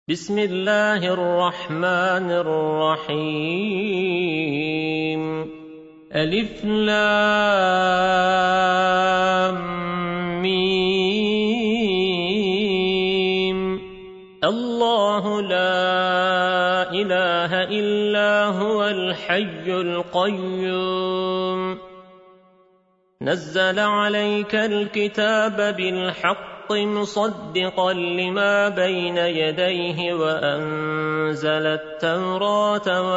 بسم الله الرحمن الرحيم. ألف لام ميم. الله لا إله إلا هو الحي القيوم. نزل عليك الكتاب بالحق مصدقا لما بين يديه وأنزل التوراة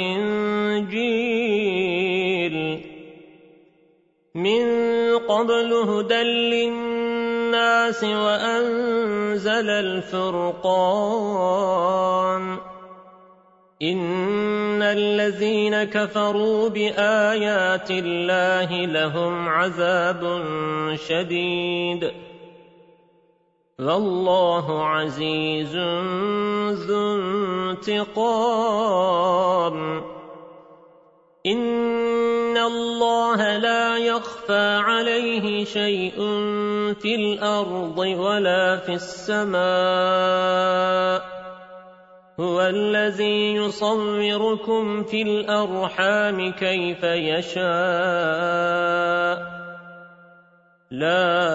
والإنجيل من قبل هدى للناس وأنزل الفرقان. إن الذين كفروا بآيات الله لهم عذاب شديد والله عزيز ذو انتقام. إن الله لا يخفى عليه شيء في الأرض ولا في السماء. هو الذي يصوركم في الأرحام كيف يشاء. لا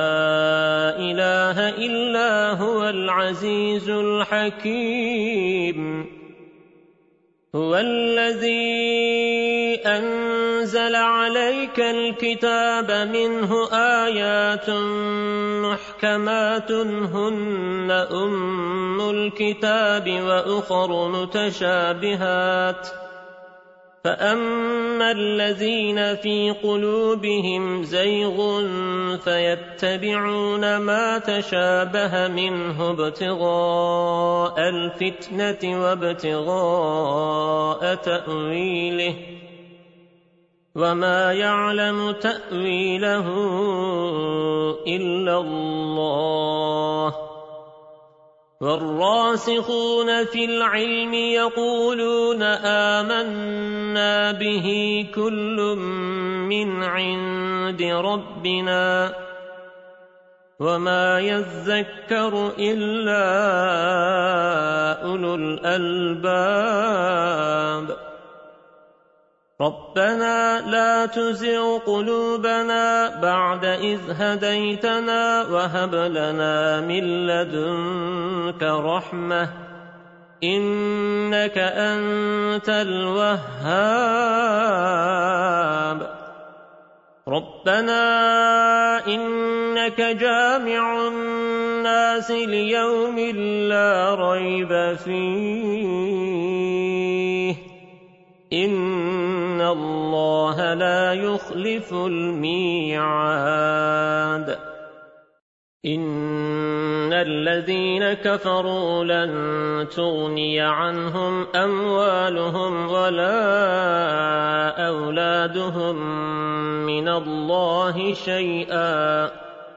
إله إلا هو العزيز الحكيم. هو الذي أنزل عليك الكتاب منه آيات محكمات هن أم الكتاب وأخر متشابهات فأما الذين في قلوبهم زيغ فيتبعون ما تشابه منه ابتغاء الفتنة وابتغاء تأويله وما يعلم تأويله إلا الله. والراسخون في العلم يقولون آمنا به كل من عند ربنا وما يذكر إلا أولو الألباب. ربنا لا تزغ قلوبنا بعد إذ هديتنا وهب لنا من لدنك رحمة إنك أنت الوهاب. ربنا إنك جامع الناس ليوم لا ريب فيه إن الله لا يخلف الميعاد. إن الذين كفروا لن تغني عنهم أموالهم ولا أولادهم من الله شيئا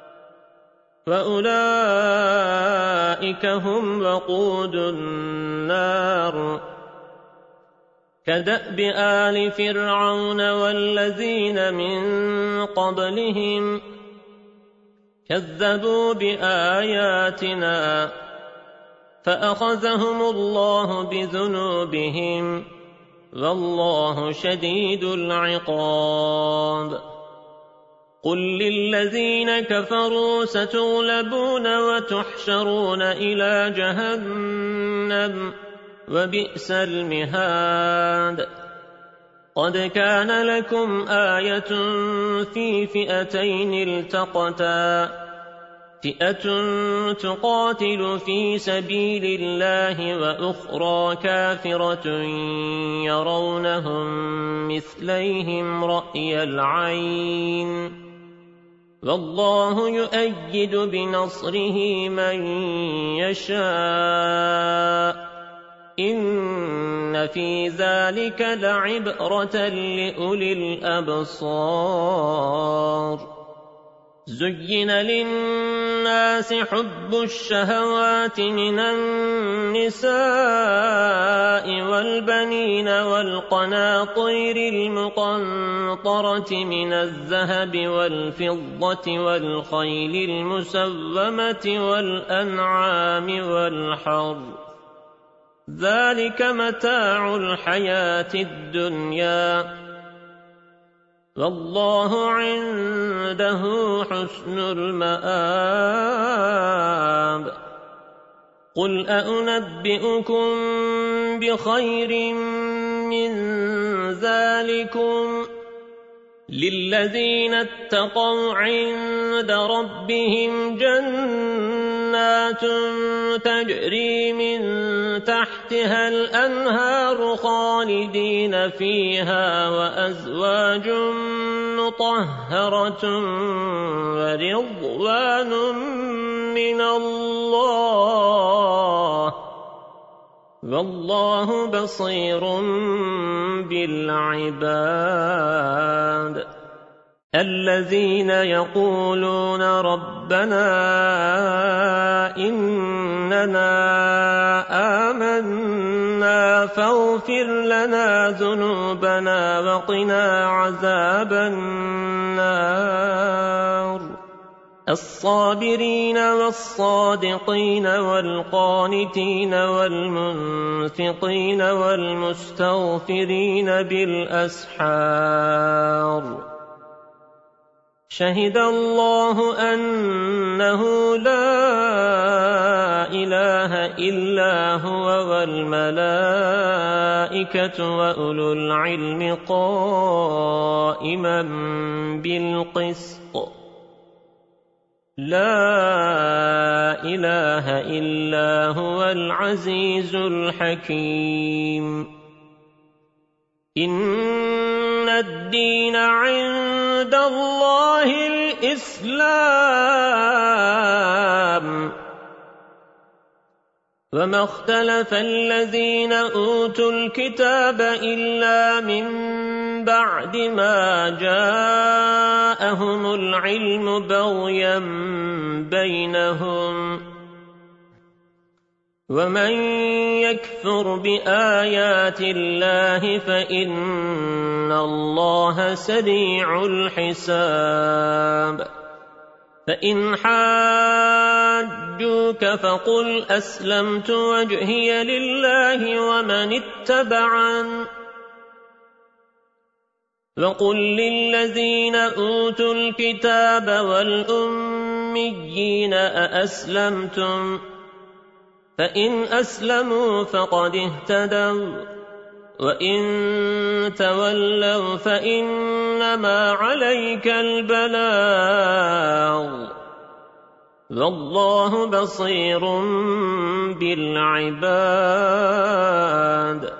وأولئك هم وقود النار. كدأب آل فرعون والذين من قبلهم كذبوا بآياتنا فأخذهم الله بذنوبهم والله شديد العقاب. قل للذين كفروا ستغلبون وتحشرون إلى جهنم وبئس المهاد. قد كان لكم آية في فئتين التقتا فئة تقاتل في سبيل الله وأخرى كافرة يرونهم مثليهم رأي العين والله يؤيد بنصره من يشاء. إن في ذلك لعبرة لأولي الأبصار. زين للناس حب الشهوات من النساء والبنين والقناطير المقنطرة من الذهب والفضة والخيل المسومة والأنعام والحرث ذلك متاع الحياة الدنيا والله عنده حسن المآب قل أنبئكم بخير من ذلكم للذين اتقوا عند ربهم جنات تجري من تحتها الأنهار خالدين فيها وأزواج مطهرة ورضوان من الله والله بصير بالعباد الذين يقولون ربنا إننا آمنا فاغفر لنا ذنوبنا وقنا عذاب النار الصابرين والصادقين والقانتين والمنفقين والمستغفرين بالأسحار شهد الله أنه لا إله إلا هو والملائكة وأولو العلم قائما بالقسط لا إله إلا هو العزيز الحكيم إن الدين عند الله الإسلام وما اختلف الذين أوتوا الكتاب إلا من بعد ما جاءهم العلم بغيا بينهم ومن يكفر بآيات الله فإن الله سريع الحساب فإن حاجوك فقل أسلمت وجهي لله ومن اتبعن وقل للذين أوتوا الكتاب والأميين أأسلمتم فإن أسلموا فقد اهتدوا وإن تولوا فإنما عليك البلاغ والله بصير بالعباد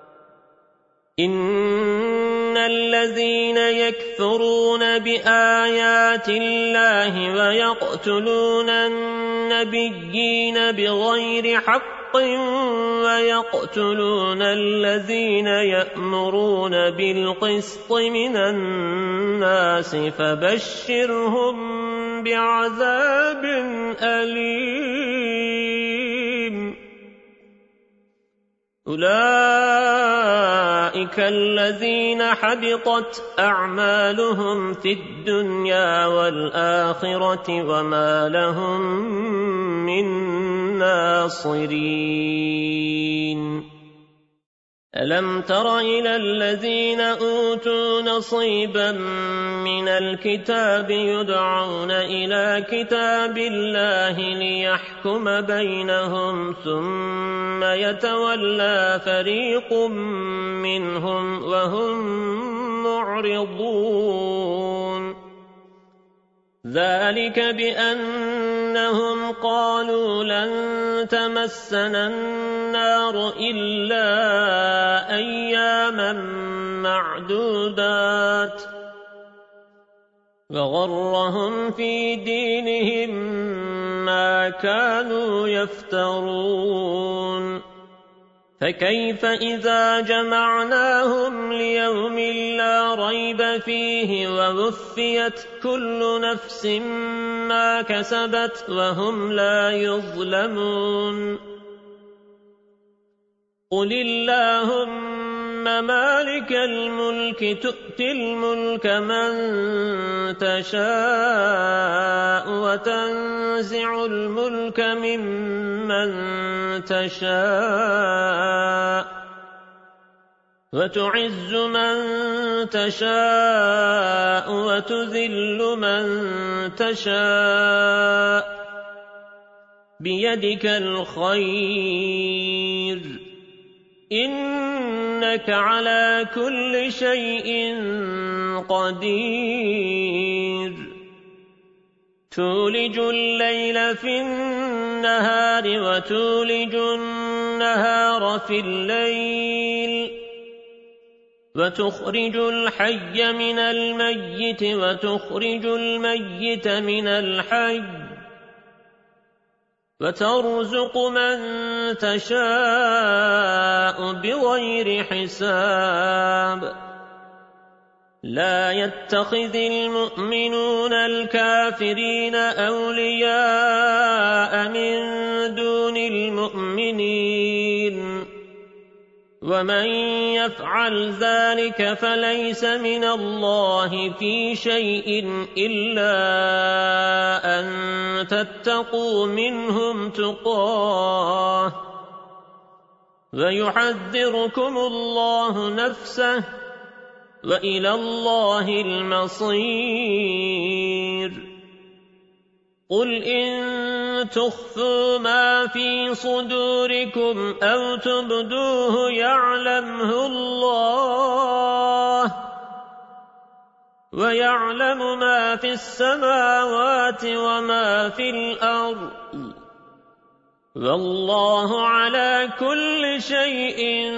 إن الذين يكفرون بآيات الله ويقتلون النبيين بغير حق ويقتلون الذين يأمرون بالقسط من الناس فبشرهم بعذاب أليم أولئك الذين حبطت أعمالهم في الدنيا والآخرة وما لهم من ناصرين ألم تر إلى الذين أوتوا نصيبا من الكتاب يدعون إلى كتاب الله ليحكم بينهم ثم يتولى فريق منهم وهم معرضون ذلك بأنهم قالوا لن تمسنا النار إلا أياما معدودات وغرهم في دينهم ما كانوا يفترون فكيف إذا جمعناهم ليوم لا ريب فيه ووفيت كل نفس ما كسبت وهم لا يظلمون قل اللهم مالك الملك تؤتي الملك من تشاء وتنزع الملك ممن تشاء وتعز من تشاء وتذل من تشاء بيدك الخير إنك على كل شيء قدير تولج الليل في النهار وتولج النهار في الليل وتخرج الحي من الميت وتخرج الميت من الحي وترزق من تشاء بغير حساب لا يتخذ المؤمنون الكافرين أولياء من دون المؤمنين ومن يفعل ذلك فليس من الله في شيء إلا أن تتقوا منهم تقاه ويحذركم الله نفسه وإلى الله المصير قل إن تخفوا ما في صدوركم أو تبدوه يعلمه الله ويعلم ما في السماوات وما في الأرض والله على كل شيء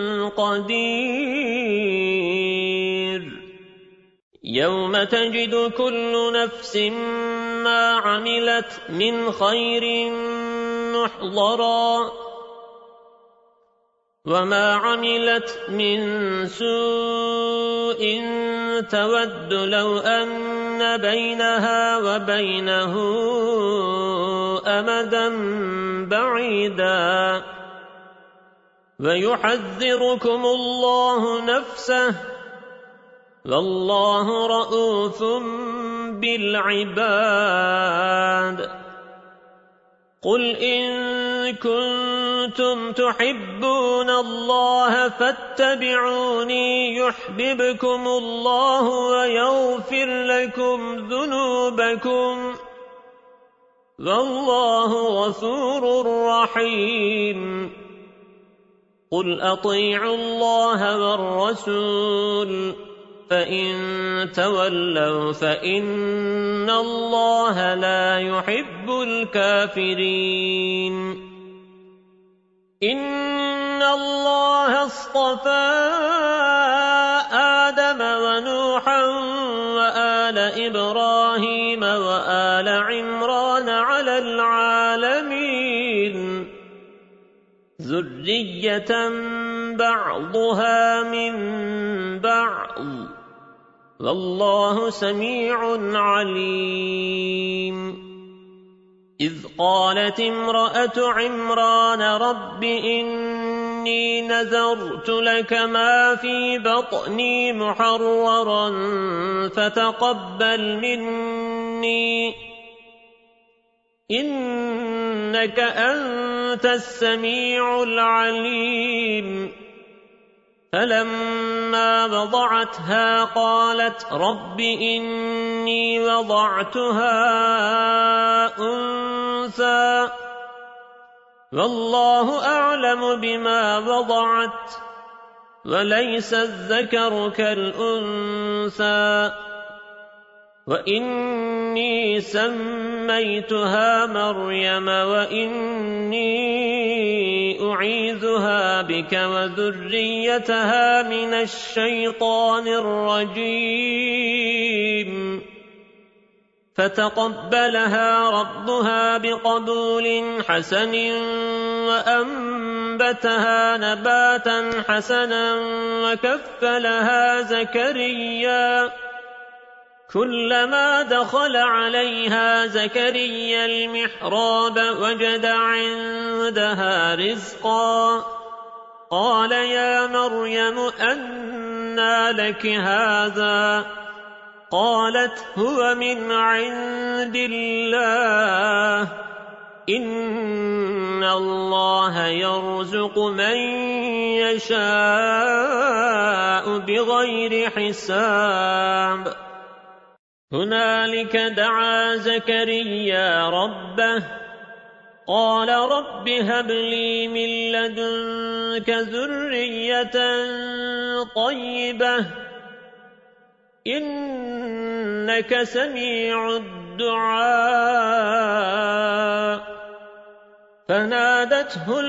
قدير يوم تجد كل نفس ما عملت من خير محضرا وما عملت من سوء تود لو أن بينها وبينه أمدا بعيدا ويحذركم الله نفسه والله رؤوف بالعباد قل إن كنتم تحبون الله فاتبعوني يحببكم الله ويغفر لكم ذنوبكم والله غفور رحيم قل أطيعوا الله والرسول فإن تولوا فإن الله لا يحب الكافرين إن الله اصطفى آدم ونوحا وآل إبراهيم وآل عمران على العالمين ذرية بعضها من بعض والله سميع عليم إذ قالت امرأة عمران رب إني نذرت لك ما في بطني محررا فتقبل مني إنك أنت السميع العليم فلما وضعتها قالت رب إني وضعتها أنثى والله أعلم بما وضعت وليس الذكر كالأنثى وإني سميتها مريم وإني أعيذها بك وذريتها من الشيطان الرجيم فتقبلها ربها بقبول حسن وأنبتها نباتا حسنا وكفلها زكريا كلما دخل عليها زكريا المحراب وجد عندها رزقا قال يا مريم أنى لك هذا قالت هو من عند الله إن الله يرزق من يشاء بغير حساب هنالك دعا زكريا ربه قال رب هب لي من لدنك ذرية طيبة إنك سميع الدعاء فنادته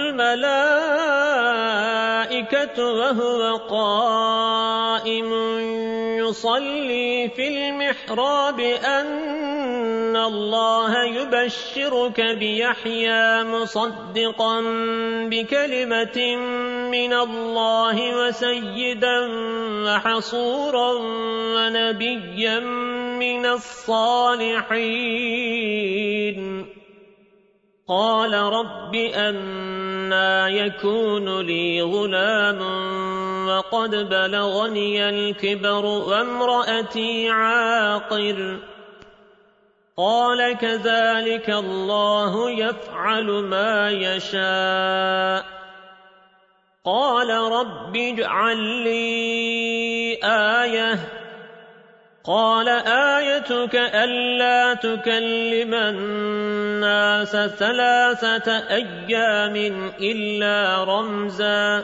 الملائكة وهو قائم يصلي في المحراب أن الله يبشرك بيحيى مصدقا بكلمة من الله وسيدا وحصورا ونبيا من الصالحين قال رب أنى يكون لي غلام وقد بلغني الكبر وامرأتي عاقر قال كذلك الله يفعل ما يشاء قال رب اجعل لي آية قال آيتك ألا تكلم الناس 3 أيام إلا رمزا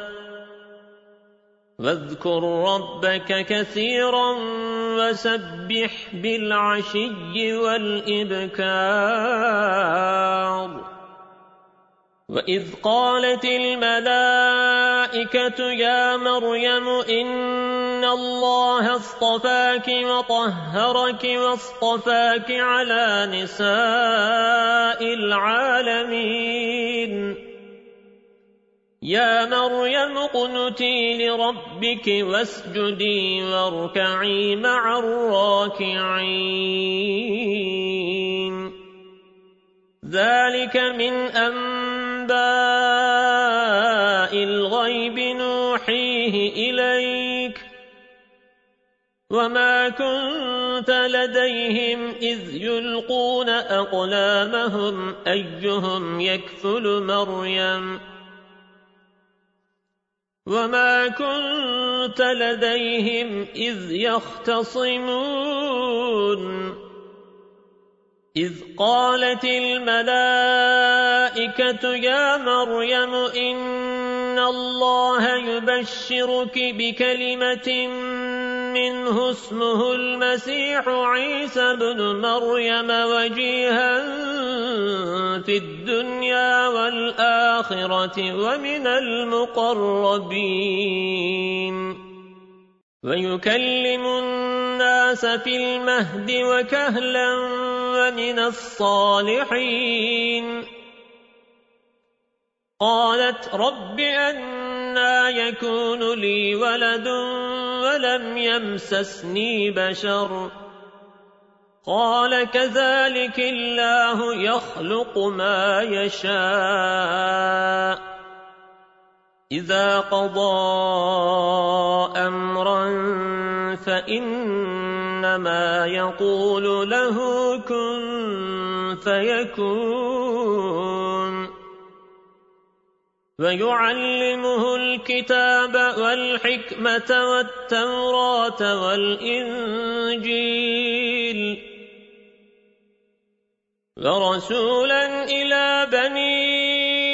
واذكر ربك كثيرا وسبح بالعشي والإبكار وإذ قالت الملائكة يا مريم إن الله اصطفاك وطهرك واصطفاك على نساء العالمين يا مريم اقنتي لربك واسجدي واركعي مع الراكعين ذلك من أنباء الغيب نوحيه إليك وما كنت لديهم إذ يلقون أقلامهم أيهم يكفل مريم وما كنت لديهم إذ يختصمون إذ قالت الملائكة يا مريم إن الله يبشرك بكلمة منه اسمه المسيح عيسى بن مريم وجيها في الدنيا والآخرة ومن المقربين ويكلم الناس في المهد وكهلا ومن الصالحين قالت رب أنى يكون لي ولد ولم يمسسني بشر قال كذلك الله يخلق ما يشاء إذا قضى أمرا فإنما يقول له كن فيكون ويعلمه الكتاب والحكمة والتوراة والإنجيل ورسولا إلى بني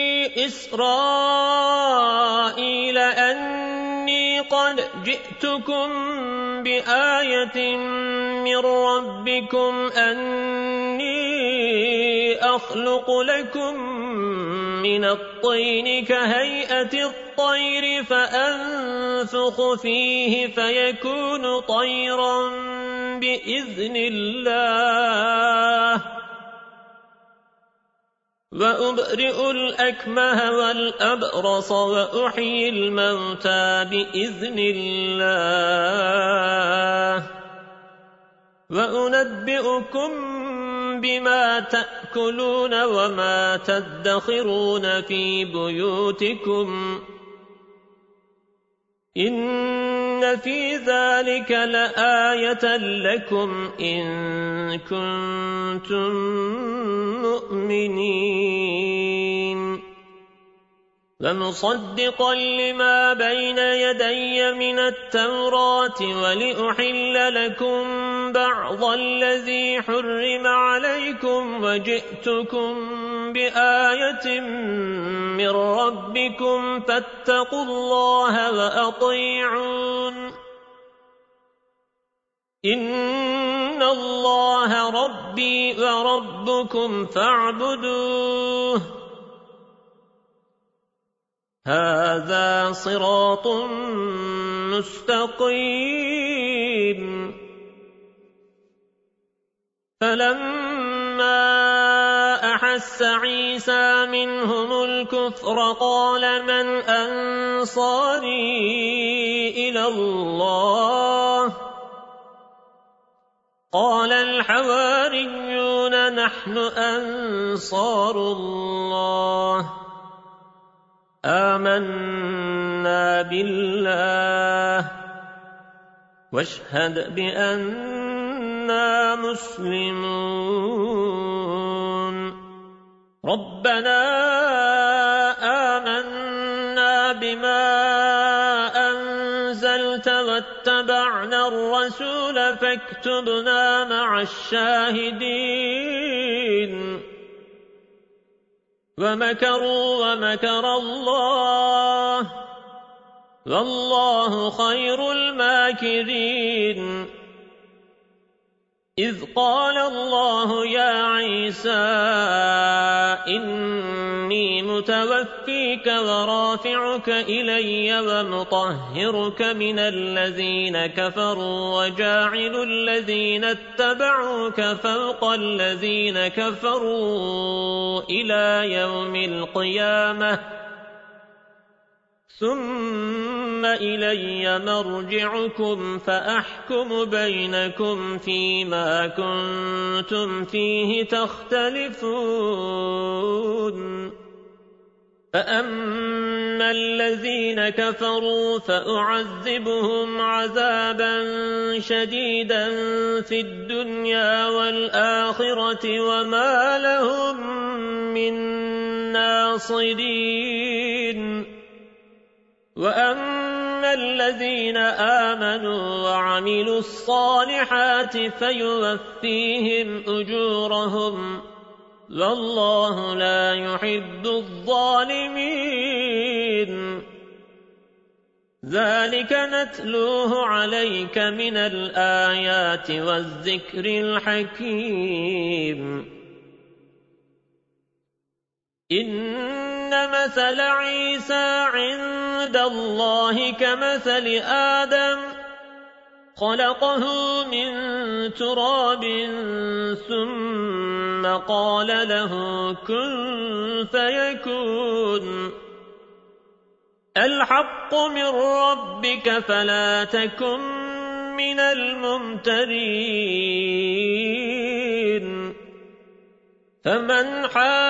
إسرائيل أني قد جئتكم بآية من ربكم أني أخلق لكم من الطين كهيئة الطير فأنفخ فيه فيكون طيرا بإذن الله وأبرئ الأكمه والأبرص وأحيي الموتى بإذن الله وأنبئكم بما تأكلون وما تدخرون في بيوتكم إن في ذلك لآية لكم إن كنتم مؤمنين ومصدقا لما بين يدي من التوراة ولأحل لكم بعض الذي حرم عليكم وجئتكم بآية من ربكم فاتقوا الله وأطيعون إن الله ربي وربكم فاعبدوه هذا صراط مستقيم فلما أحس عيسى منهم الكفر قال من أنصاري إلى الله قال الحواريون نحن أنصار الله آمنا بالله واشهد بأننا مسلمون ربنا آمنا بما أنزلت واتبعنا الرسول فاكتبنا مع الشاهدين ومكروا ومكر الله والله خير الماكرين إذ قال الله يا عيسى إني متوفيك ورافعك إلي ومطهرك من الذين كفروا وجاعل الذين اتبعوك فوق الذين كفروا إلى يوم القيامة ثم إلي مرجعكم فأحكم بينكم فيما كنتم فيه تختلفون فأما الذين كفروا فأعذبهم عذابا شديدا في الدنيا والآخرة وما لهم من ناصرين وأما الذين آمنوا وعملوا الصالحات فيوفيهم أجورهم والله لا يحب الظالمين ذلك نتلوه عليك من الآيات والذكر الحكيم إن مثل عيسى عند الله كمثل آدم خلقه من تراب ثم قال له كن فيكون الحق من ربك فلا تكن من الممترين فمن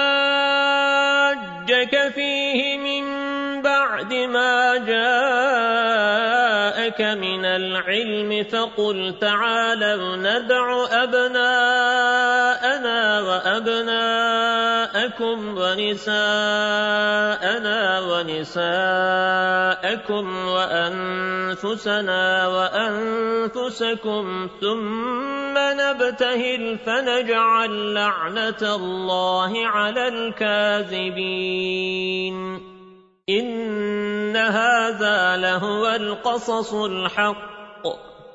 حاجك فيه من بعد ما جاءك من العلم فقل تعالوا ندع أبناءنا وأبناءكم ونساءنا ونساءكم وأنفسنا وأنفسكم ثم نبتهل فنجعل لعنة الله على الكاذبين إن هذا لهو القصص الحق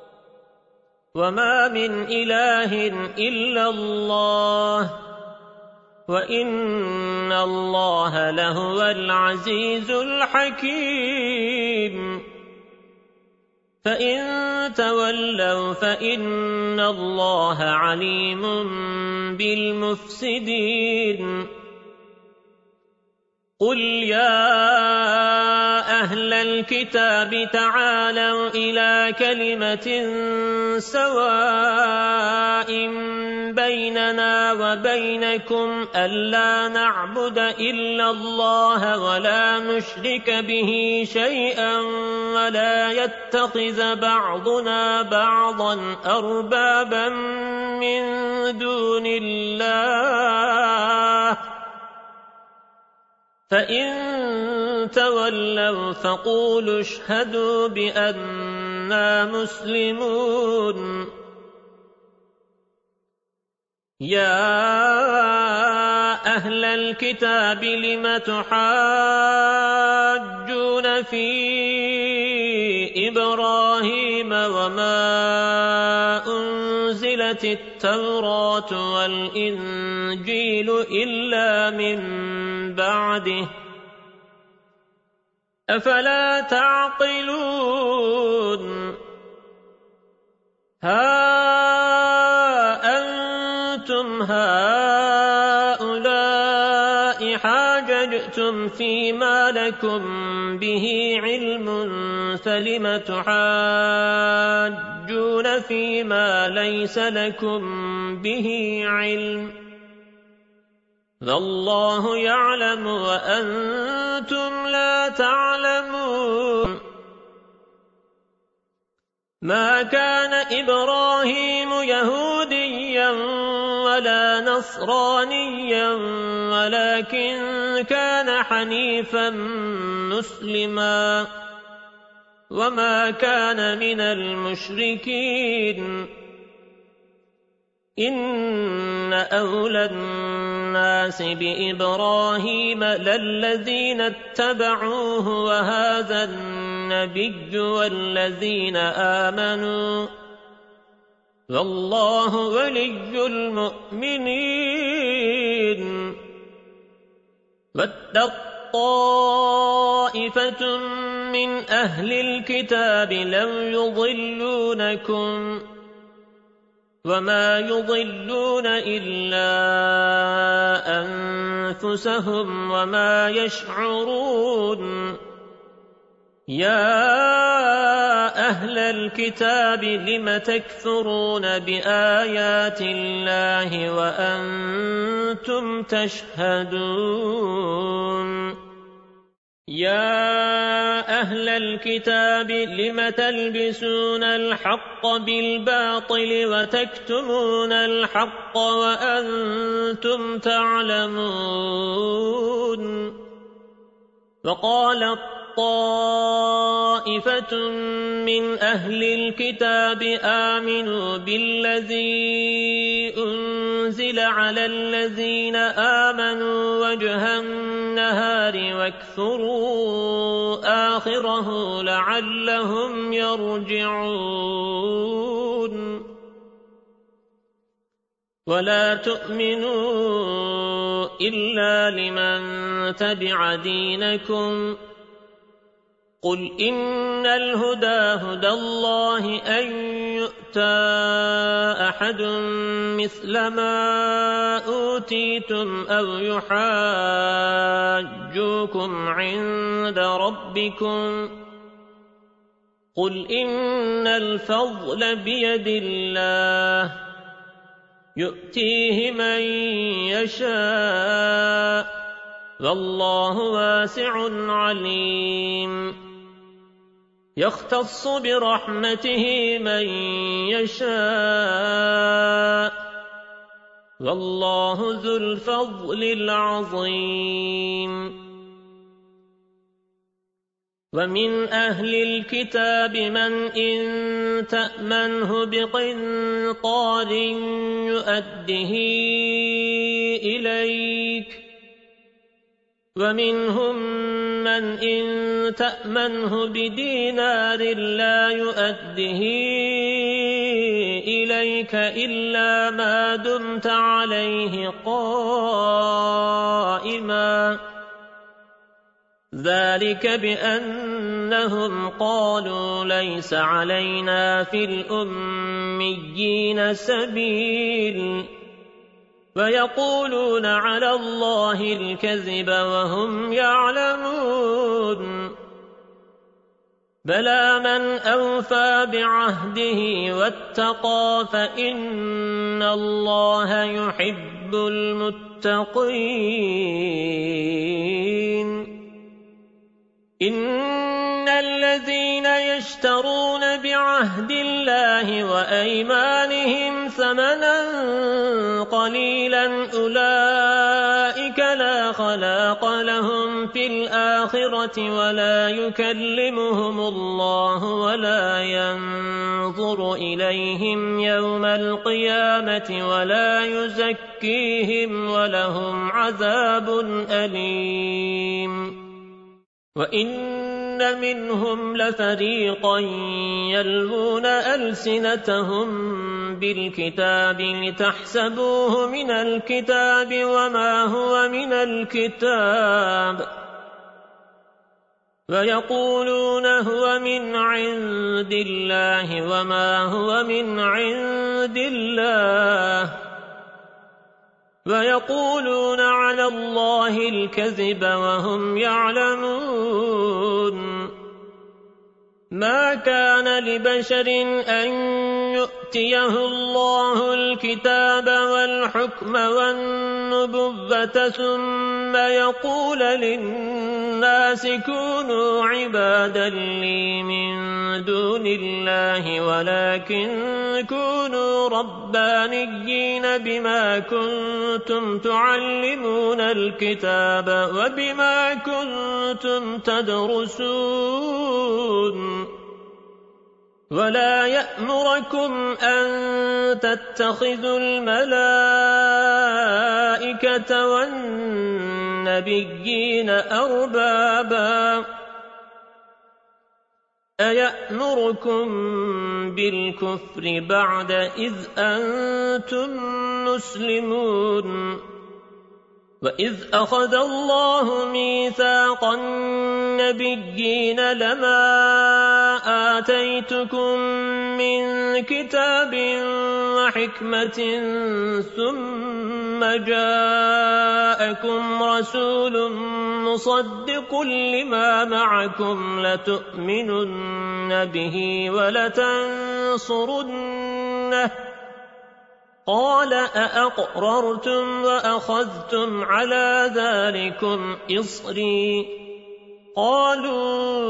وما من إله إلا الله وإن الله لهو العزيز الحكيم فإن تولوا فإن الله عليم بالمفسدين قل يا أهل الكتاب تعالوا إلى كلمة سواء بيننا وبينكم ألا نعبد إلا الله ولا نشرك به شيئا ولا يتخذ بعضنا بعضا أربابا من دون الله فإن تولوا فقولوا اشهدوا بأننا مسلمون يا أهل الكتاب لم تحاجون في إبراهيم وما أنزلت التوراة والإنجيل إلا من بعده أفلا تعقلون ها أنتم هؤلاء حاججتم فيما لكم به علم فلم تحاجون فيما ليس لكم به علم والله يعلم وأنتم لا تعلمون ما كان إبراهيم يهوديا ولا نصرانيا ولكن كان حنيفا مسلما وما كان من المشركين إن أولى الناس بإبراهيم للذين اتبعوه وهذا النبي والذين آمنوا والله ولي المؤمنين واتق طائفة من أهل الكتاب لو يضلونكم وما يضلون إلا أنفسهم وما يشعرون يا أهل الكتاب لم تكفرون بآيات الله وأنتم تشهدون يا أهل الكتاب لم تلبسون الحق بالباطل وتكتمون الحق وأنتم تعلمون وقال طائفة من أهل الكتاب آمنوا بالذي أنزل على الذين آمنوا وجه النهار واكفروا آخره لعلهم يرجعون ولا تؤمنوا إلا لمن تبع دينكم قل إن الهدى هدى الله أن يؤتى أحد مثل ما أوتيتم أو يحاجوكم عند ربكم قل إن الفضل بيد الله يؤتيه من يشاء والله واسع عليم يختص برحمته من يشاء والله ذو الفضل العظيم ومن أهل الكتاب من إن تأمنه بقنطار يؤده إليك ومنهم من إن تأمنه بدينار لا يؤده إليك إلا ما دمت عليه قائما ذلك بأنهم قالوا ليس علينا في الأميين سبيل ويقولون على الله الكذب وهم يعلمون بلى من أوفى بعهده واتقى فإن الله يحب المتقين إن الذين يشترون بعهد الله وأيمانهم ثمنا قليلا أولئك لا خلاق لهم في الآخرة ولا يكلمهم الله ولا ينظر إليهم يوم القيامة ولا يزكيهم ولهم عذاب أليم وَإِنَّ مِنْهُمْ لَفَرِيقًا يَلْوُونَ أَلْسِنَتَهُمْ بِالْكِتَابِ لِتَحْسَبُوهُ مِنَ الْكِتَابِ وَمَا هُوَ مِنَ الْكِتَابِ وَيَقُولُونَ هُوَ مِنْ عِنْدِ اللَّهِ وَمَا هُوَ مِنْ عِنْدِ اللَّهِ وَيَقُولُونَ عَلَى اللَّهِ الْكَذِبَ وَهُمْ يَعْلَمُونَ مَا كَانَ لِبَشَرٍ أَن يُؤْتِيَهُ اللَّهُ الْكِتَابَ وَالْحُكْمَ وَالنُّبُوَّةَ ثُمَّ يَقُولُ لِلنَّاسِ كُونُوا عِبَادًا لِّي مِن دُونِ اللَّهِ وَلَكِن كُونُوا رَبَّانِيِّينَ بِمَا كُنتُمْ تُعَلِّمُونَ الْكِتَابَ وَبِمَا كُنتُمْ تَدْرُسُونَ وَلَا يَأْمُرَكُمْ أَن تَتَّخِذُوا الْمَلَائِكَةَ وَالنَّبِيِّينَ أَرْبَابًا أَيَأْمُرُكُم بِالْكُفْرِ بَعْدَ إِذْ أَنْتُمْ مُسْلِمُونَ وَإِذْ أَخَذَ اللَّهُ مِيثَاقَ النَّبِيِّينَ لَمَا آتَيْتُكُم مِّن كِتَابٍ وَحِكْمَةٍ ثُمَّ جَاءَكُمْ رَسُولٌ مُصَدِّقٌ لِّمَا مَعَكُمْ لَتُؤْمِنُنَّ بِهِ وَلَتَنصُرُنَّهُ قَالَ أَأَقْرَرْتُمْ وَأَخَذْتُمْ عَلَى ذَلِكُمْ إِصْرِي قَالُوا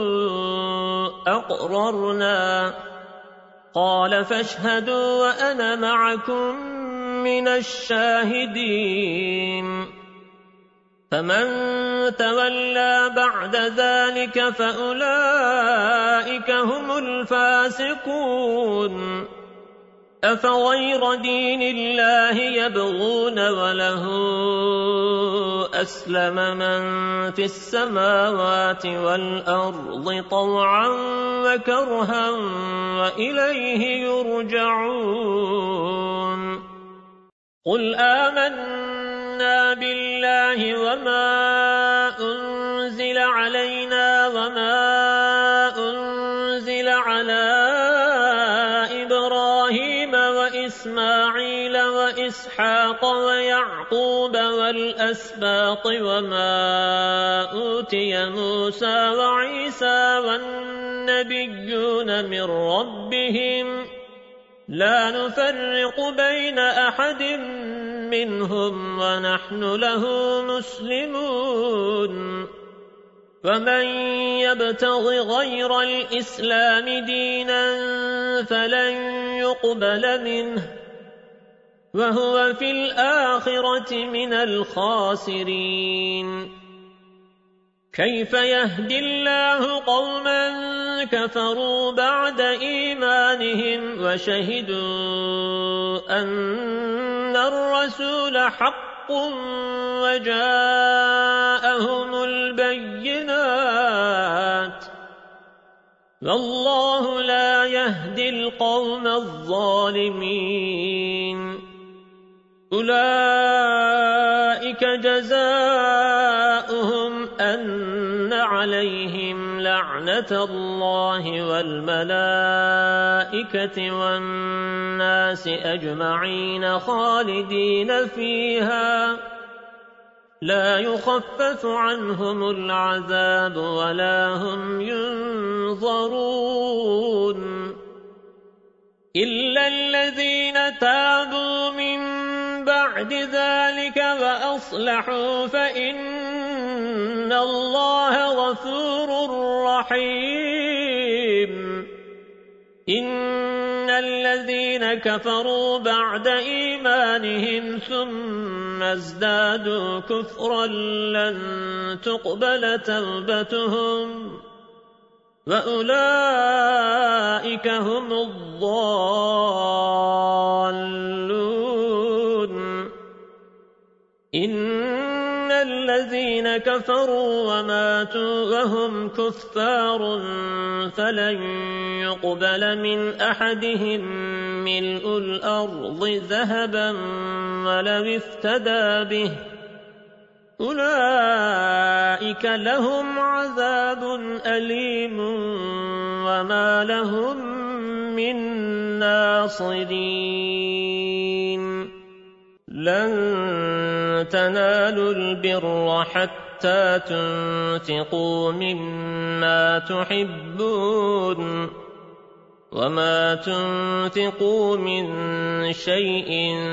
أَقْرَرْنَا قَالَ فَاشْهَدُوا وَأَنَا مَعَكُمْ مِنَ الشَّاهِدِينَ فَمَن تَوَلَّى بَعْدَ ذَلِكَ فَأُولَئِكَ هُمُ الْفَاسِقُونَ أَفَغَيْرَ دِينِ اللَّهِ يَبْغُونَ وَلَهُ أَسْلَمَ مَن فِي السَّمَاوَاتِ وَالْأَرْضِ طَوْعًا وَكَرْهًا وَإِلَيْهِ يُرْجَعُونَ قُلْ آمَنَّا بِاللَّهِ وَمَا أُنزِلَ عَلَيْنَا وَمَا أُنزِلَ عَلَى إِبْرَاهِيمَ وَإِسْمَاعِيلَ وَإِسْحَاقَ وَيَعْقُوبَ وَالْأَسْبَاطِ وَمَا أُوتِيَ مُوسَى وَعِيسَى وَالنَّبِيُّونَ مِن رَّبِّهِمْ لَا نُفَرِّقُ بَيْنَ أَحَدٍ مِّنْهُمْ وَنَحْنُ لَهُ مُسْلِمُونَ وَمَن يَبْتَغِ غَيْرَ الْإِسْلَامِ دِينًا فَلَن يُقْبَلَ مِنْهُ وَهُوَ فِي الْآخِرَةِ مِنَ الْخَاسِرِينَ كَيْفَ يَهْدِي اللَّهُ قَوْمًا كَفَرُوا بَعْدَ إِيمَانِهِمْ وَشَهِدُوا أَنَّ الرَّسُولَ حَقٌّ وَجَاءَهُمُ الْبَيِّنَاتُ وَاللَّهُ لَا يَهْدِي الْقَوْمَ الظَّالِمِينَ أُولَئِكَ جَزَاؤُهُمْ أَنَّ فعليهم لعنة الله والملائكة والناس أجمعين خالدين فيها لا يخفف عنهم العذاب ولا هم ينظرون إلا الذين تابوا من بعد ذلك وأصلحوا فإن الله غفور رحيم إن الذين كفروا بعد إيمانهم ثم ازدادوا كفرا لن تقبل توبتهم وأولئك هم الضالون إن الذين كفروا وماتوا وهم كفار فلن يقبل من أحدهم ملء الأرض ذهبا ولو افتدى به أولئك لهم عذاب أليم وما لهم من ناصرين لن تنالوا البر حتى تنفقوا مما تحبون وما تنفقوا من شيء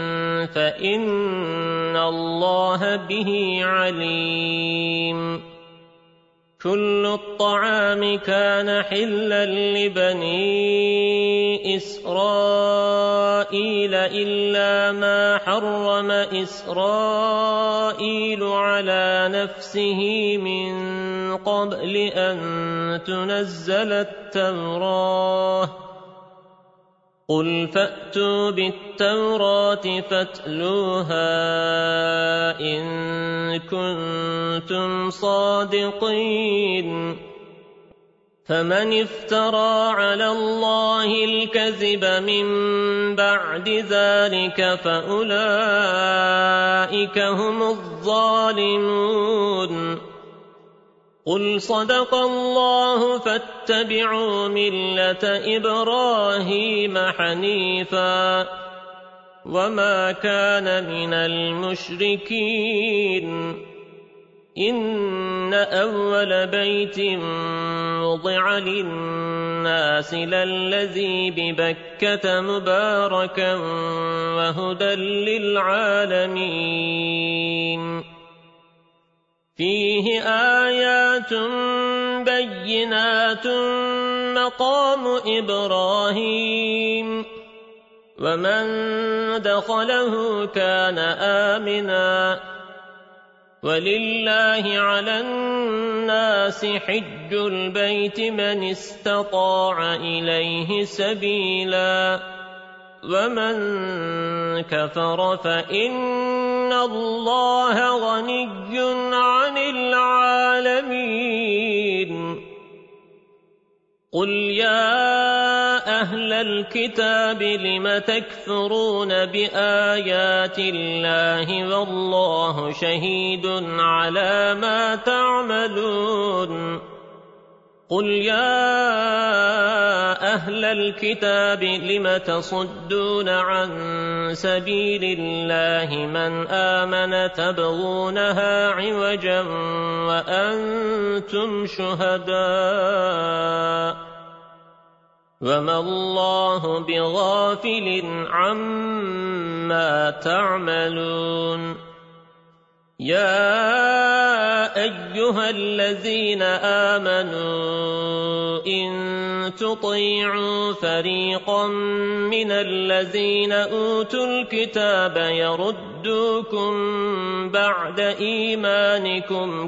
فإن الله به عليم كل الطعام كان حلا لبني إسرائيل إلا ما حرم إسرائيل على نفسه من قبل أن تنزل التوراة قل فأتوا بالتوراة فاتلوها إن كنتم صادقين فمن افترى على الله الكذب من بعد ذلك فأولئك هم الظالمون قل صدق الله فاتبعوا ملة إبراهيم حنيفا وما كان من المشركين إن أول بيت وضع للناس للذي ببكة مباركا وهدى للعالمين فيه آيات بينات مقام إبراهيم ومن دخله كان آمنا ولله على الناس حج البيت من استطاع إليه سبيلا ومن كفر فإن الله غني عن العالمين قل يا أهل الكتاب لم تكفرون بآيات الله والله شهيد على ما تعملون قل يا أهل الكتاب لم تصدون عن سبيل الله من آمن تبغونها عوجا وأنتم شهداء وما الله بغافل عما تعملون يا أيها الذين آمنوا إن تطيعوا فريقا من الذين أوتوا الكتاب يردوكم بعد إيمانكم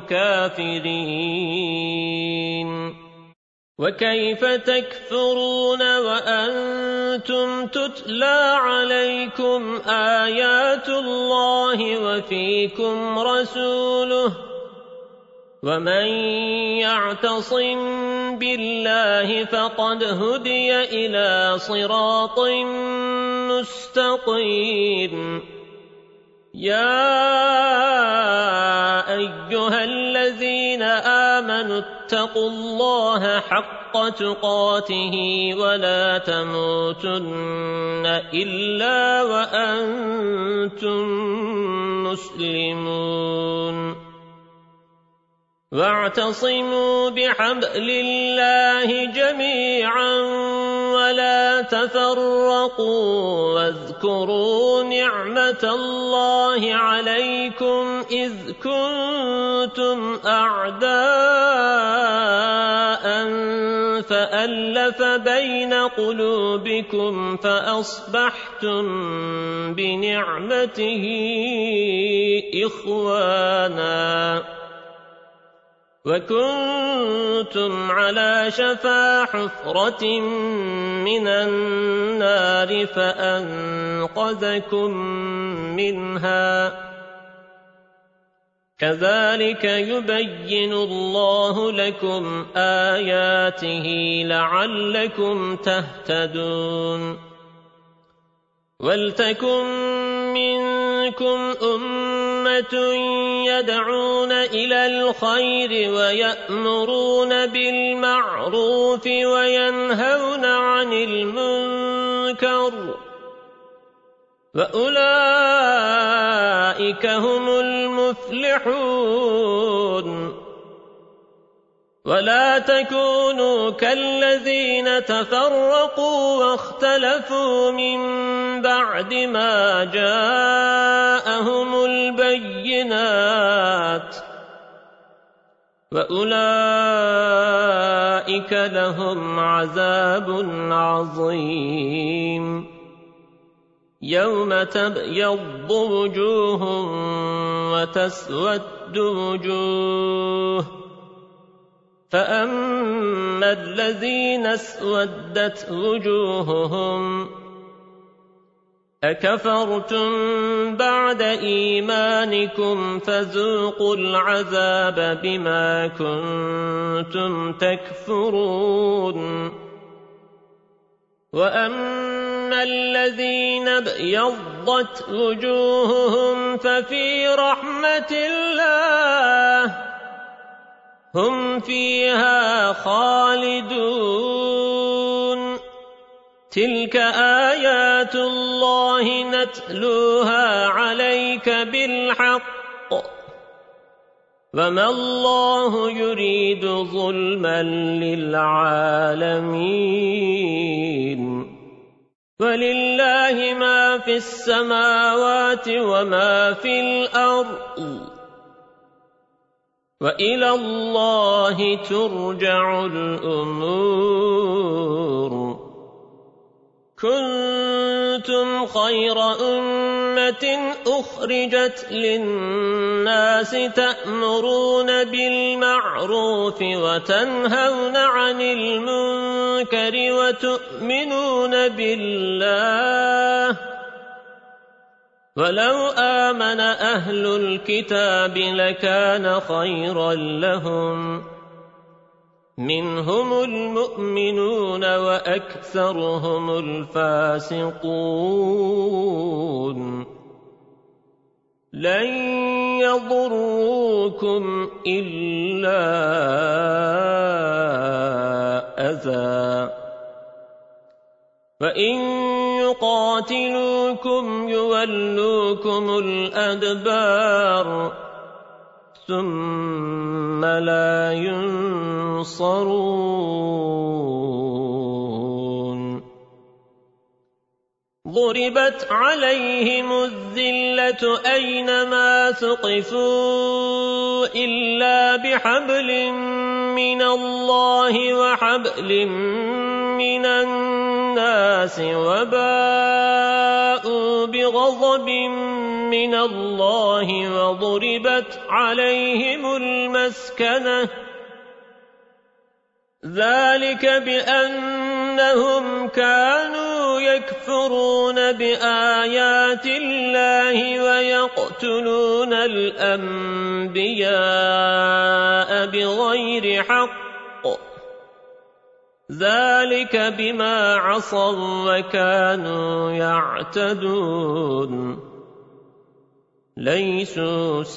كافرين وكيف تكفرون وأنتم تتلى عليكم آيات الله وفيكم رسوله ومن يعتصم بالله فقد هدي إلى صراط مستقيم يا أيها الذين آمنوا اتقوا الله حق تقاته ولا تموتن إلا وأنتم مسلمون واعتصموا بحبل الله جميعا ولا تفرقوا واذكروا نعمة الله عليكم إذ كنتم أعداء فألف بين قلوبكم فأصبحتم بنعمته إخوانا وكنتم على شفا حفرة من النار فأنقذكم منها كذلك يبين الله لكم آياته لعلكم تهتدون ولتكن منكم أمة يدعون إلى الخير ويأمرون بالمعروف وينهون عن المنكر وأولئك هم المفلحون ولا تكونوا كالذين تفرقوا واختلفوا من بعد ما جاءهم البينات وأولئك لهم عذاب عظيم يوم تبيض وجوه وتسود وجوه فأما الذين اسودت وجوههم أكفرتم بعد إيمانكم فذوقوا العذاب بما كنتم تكفرون وأما الذين ابيضت وجوههم ففي رحمة الله هم فيها خالدون تلك آيات الله نتلوها عليك بالحق وما الله يريد ظلما للعالمين ولله ما في السماوات وما في الأرض وإلى الله ترجع الأمور كنتم خير أمة أخرجت للناس تأمرون بالمعروف وتنهون عن المنكر وتؤمنون بالله ولو آمن أهل الكتاب لكان خيرا لهم منهم المؤمنون وأكثرهم الفاسقون لن يضروكم إلا أذى وإن يقاتلوكم يولوكم الأدبار ثم لا ينصرون ضربت عليهم الذلة أينما ثقفوا إلا بحبل من الله وحبل من الناس وباءوا بغضب من الله وضربت عليهم المسكنة ذلك بأنهم كانوا يكفرون بآيات الله ويقتلون الأنبياء بغير حق ذلك بما عصوا وكانوا يعتدون ليسوا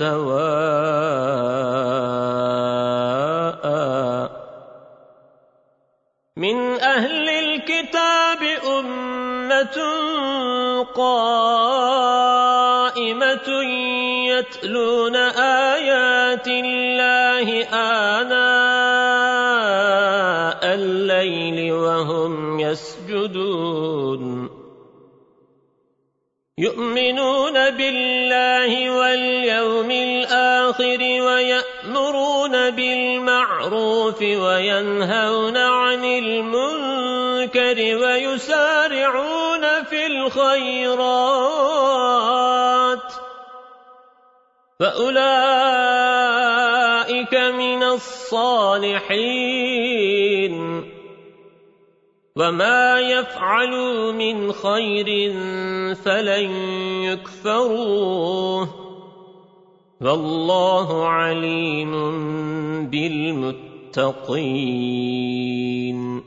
سواء. من أهل الكتاب أمة قائمة يتلون آيات الله آناء الليل وهم يسجدون يؤمنون بالله واليوم الآخر ويأمرون بالمعروف وينهون عن المنكر ويسارعون في الخيرات فأولئك من الصالحين وما يفعلوا من خير فلن يكفروه والله عليم بالمتقين.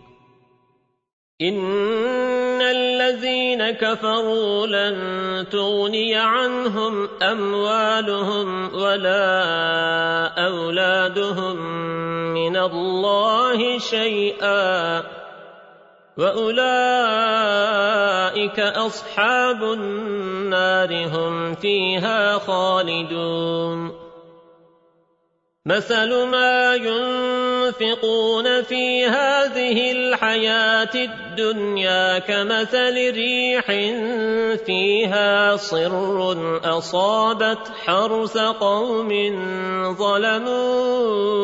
إن الذين كفروا لن تغني عنهم أموالهم ولا أولادهم من الله شيئا وأولئك أصحاب النار هم فيها خالدون. مثل ما ينفقون في هذه الحياة الدنيا كمثل ريح فيها صر أصابت حرث قوم ظلموا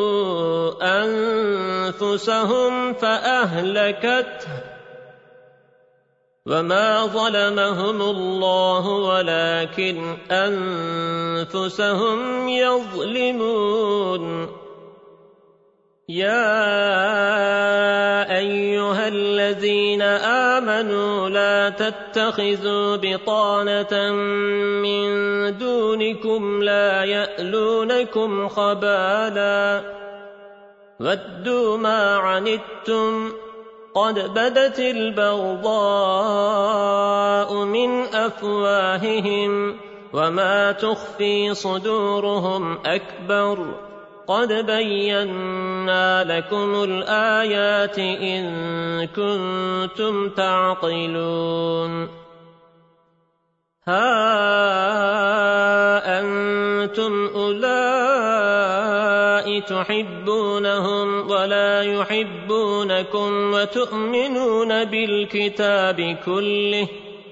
أنفسهم فأهلكته وما ظلمهم الله ولكن أنفسهم يظلمون. يا أيها الذين آمنوا لا تتخذوا بطانة من دونكم لا يألونكم خبالا ودوا ما عنتم قد بدت البغضاء من أفواههم وما تخفي صدورهم أكبر قد بينا لكم الآيات إن كنتم تعقلون. ها أنتم أولئك تحبونهم ولا يحبونكم وتؤمنون بالكتاب كله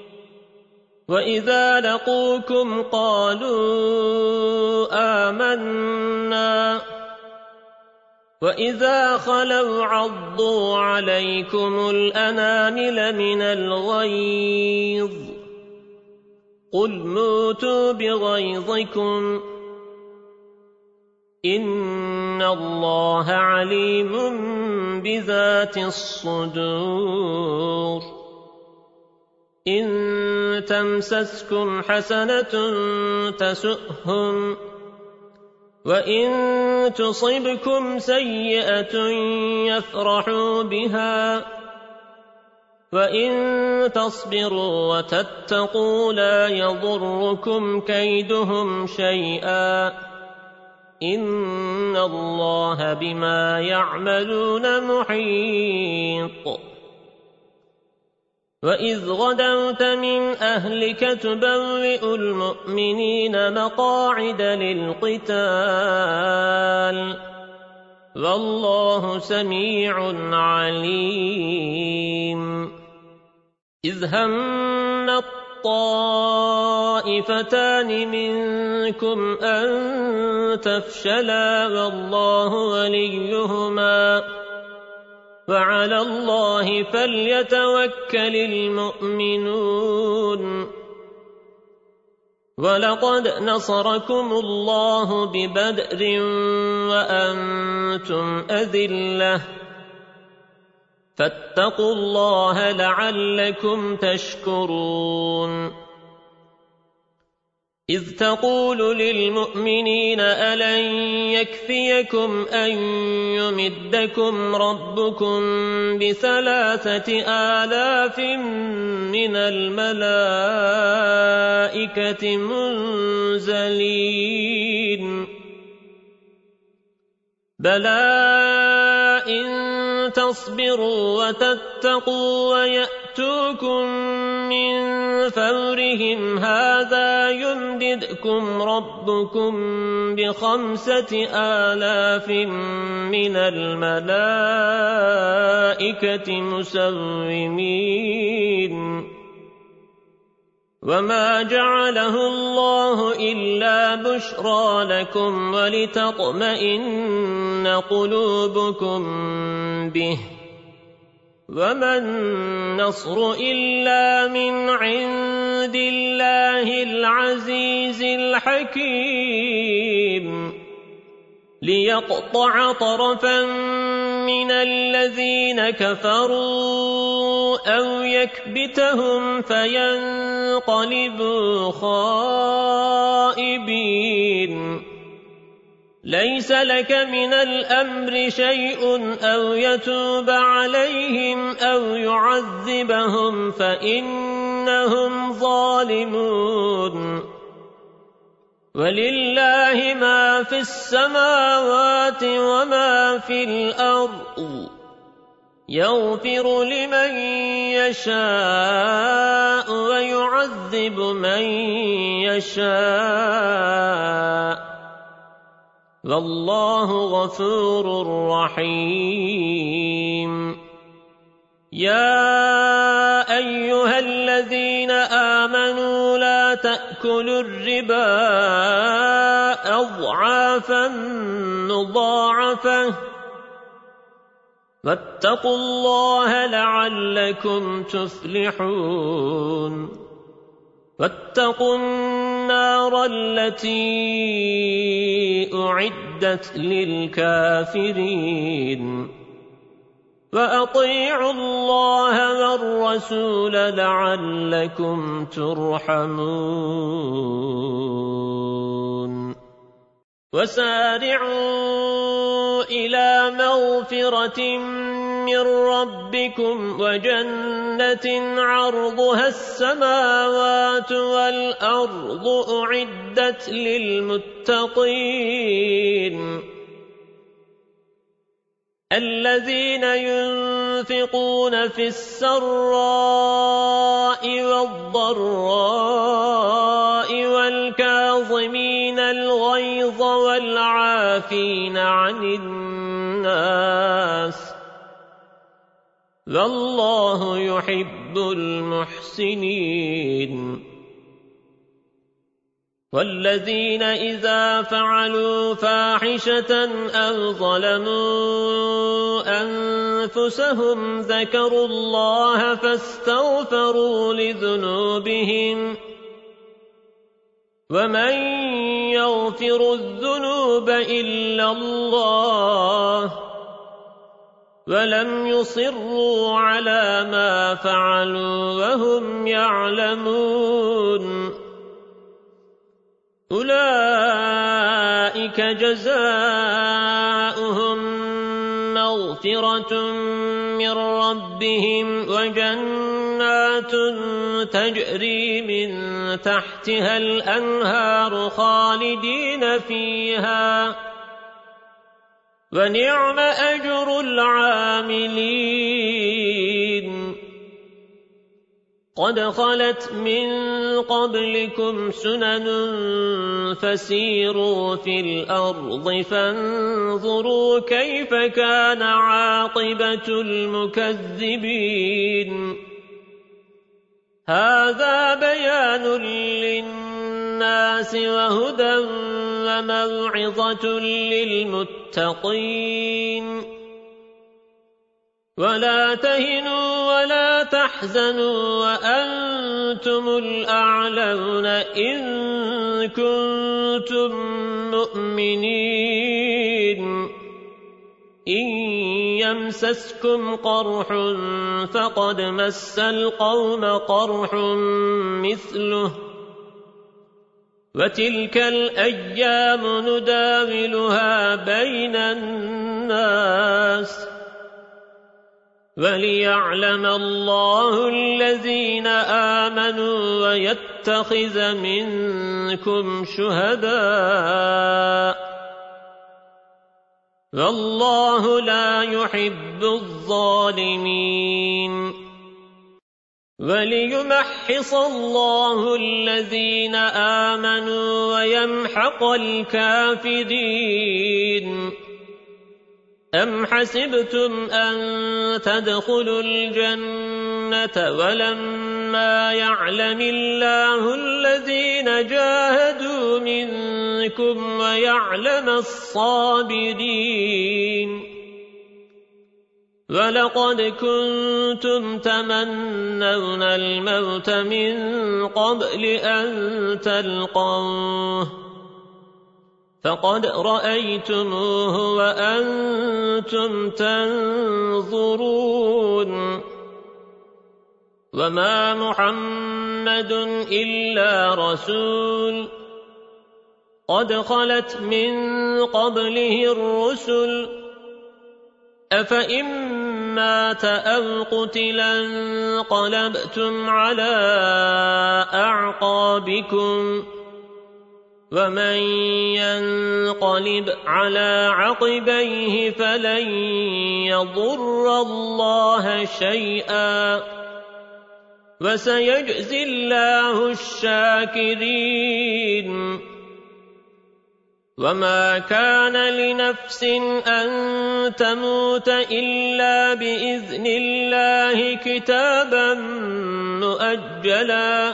وإذا لقوكم قالوا آمنا وإذا خلوا عضوا عليكم الأنامل من الغيظ قل موتوا بغيظكم إن الله عليم بذات الصدور. إن تمسسكم حسنة تسؤهم وإن تصبكم سيئة يفرحوا بها وإن تصبروا وتتقوا لا يضركم كيدهم شيئا إن الله بما يعملون محيط. وإذ غدوت من أهلك تبوئ المؤمنين مقاعد للقتال والله سميع عليم. إذ هم الطائفتان منكم أن تفشلا والله وليهما وعلى الله فليتوكل المؤمنون. ولقد نصركم الله ببدر وأنتم أذلة فاتقوا الله لعلكم تشكرون. إذ تقول للمؤمنين ألن يكفيكم أن يمدكم ربكم ب3,000 من الملائكة منزلين بلى إن تصبروا وتتقوا ويأتوكم من فورهم هذا يمددكم ربكم ب5,000 من الملائكة مسومين وما جعله الله إلا بشرى لكم ولتطمئن قلوبكم به وما النصر إلا من عند الله العزيز الحكيم ليقطع طرفا من الذين كفروا أو يكبتهم فينقلبوا خائبين ليس لك من الأمر شيء أو يتوب عليهم أو يعذبهم فإنهم ظالمون ولله ما في السماوات وما في الأرض يغفر لمن يشاء ويعذب من يشاء والله غفور رحيم يا أيها الذين آمنوا لا تأكلوا الربا أضعافا مضاعفة واتقوا الله لعلكم تفلحون واتقوا النار التي أعدت للكافرين وأطيعوا الله والرسول لعلكم ترحمون وسارعوا إلى مغفرة من ربكم وجنة عرضها السماوات والأرض أعدت للمتقين الذين ينفقون في السراء والضراء والكاظمين الغيظ والعافين عن الناس والله يحب المحسنين والذين إذا فعلوا فاحشة أو ظلموا أنفسهم ذكروا الله فاستغفروا لذنوبهم ومن يغفر الذنوب إلا الله ولم يصروا على ما فعلوا وهم يعلمون أولئك جزاؤهم مغفرة من ربهم وجنات تجري من تحتها الأنهار خالدين فيها ونعم أجر العاملين قد خلت من قبلكم سنن فسيروا في الأرض فانظروا كيف كان عاقبة المكذبين هذا بيان للناس وهدى وموعظة للمتقين ولا تهنوا ولا تحزنوا وأنتم الأعلون إن كنتم مؤمنين إن يمسسكم قرح فقد مس القوم قرح مثله وتلك الأيام نداولها بين الناس وليعلم الله الذين آمنوا ويتخذ منكم شهداء والله لا يحب الظالمين وليمحص الله الذين آمنوا ويمحق الكافرين أم حسبتم أن تدخلوا الجنة ولما يعلم الله الذين جاهدوا منكم ويعلم الصابرين ولقد كنتم تمنون الموت من قبل أن تلقوه فقد رأيتموه وأنتم تنظرون وما محمد إلا رسول قد خلت من قبله الرسل أفإن مات أو قتلا انقلبتم على أعقابكم ومن ينقلب على عقبيه فلن يضر الله شيئا وسيجزي الله الشاكرين وما كان لنفس أن تموت إلا بإذن الله كتابا مؤجلا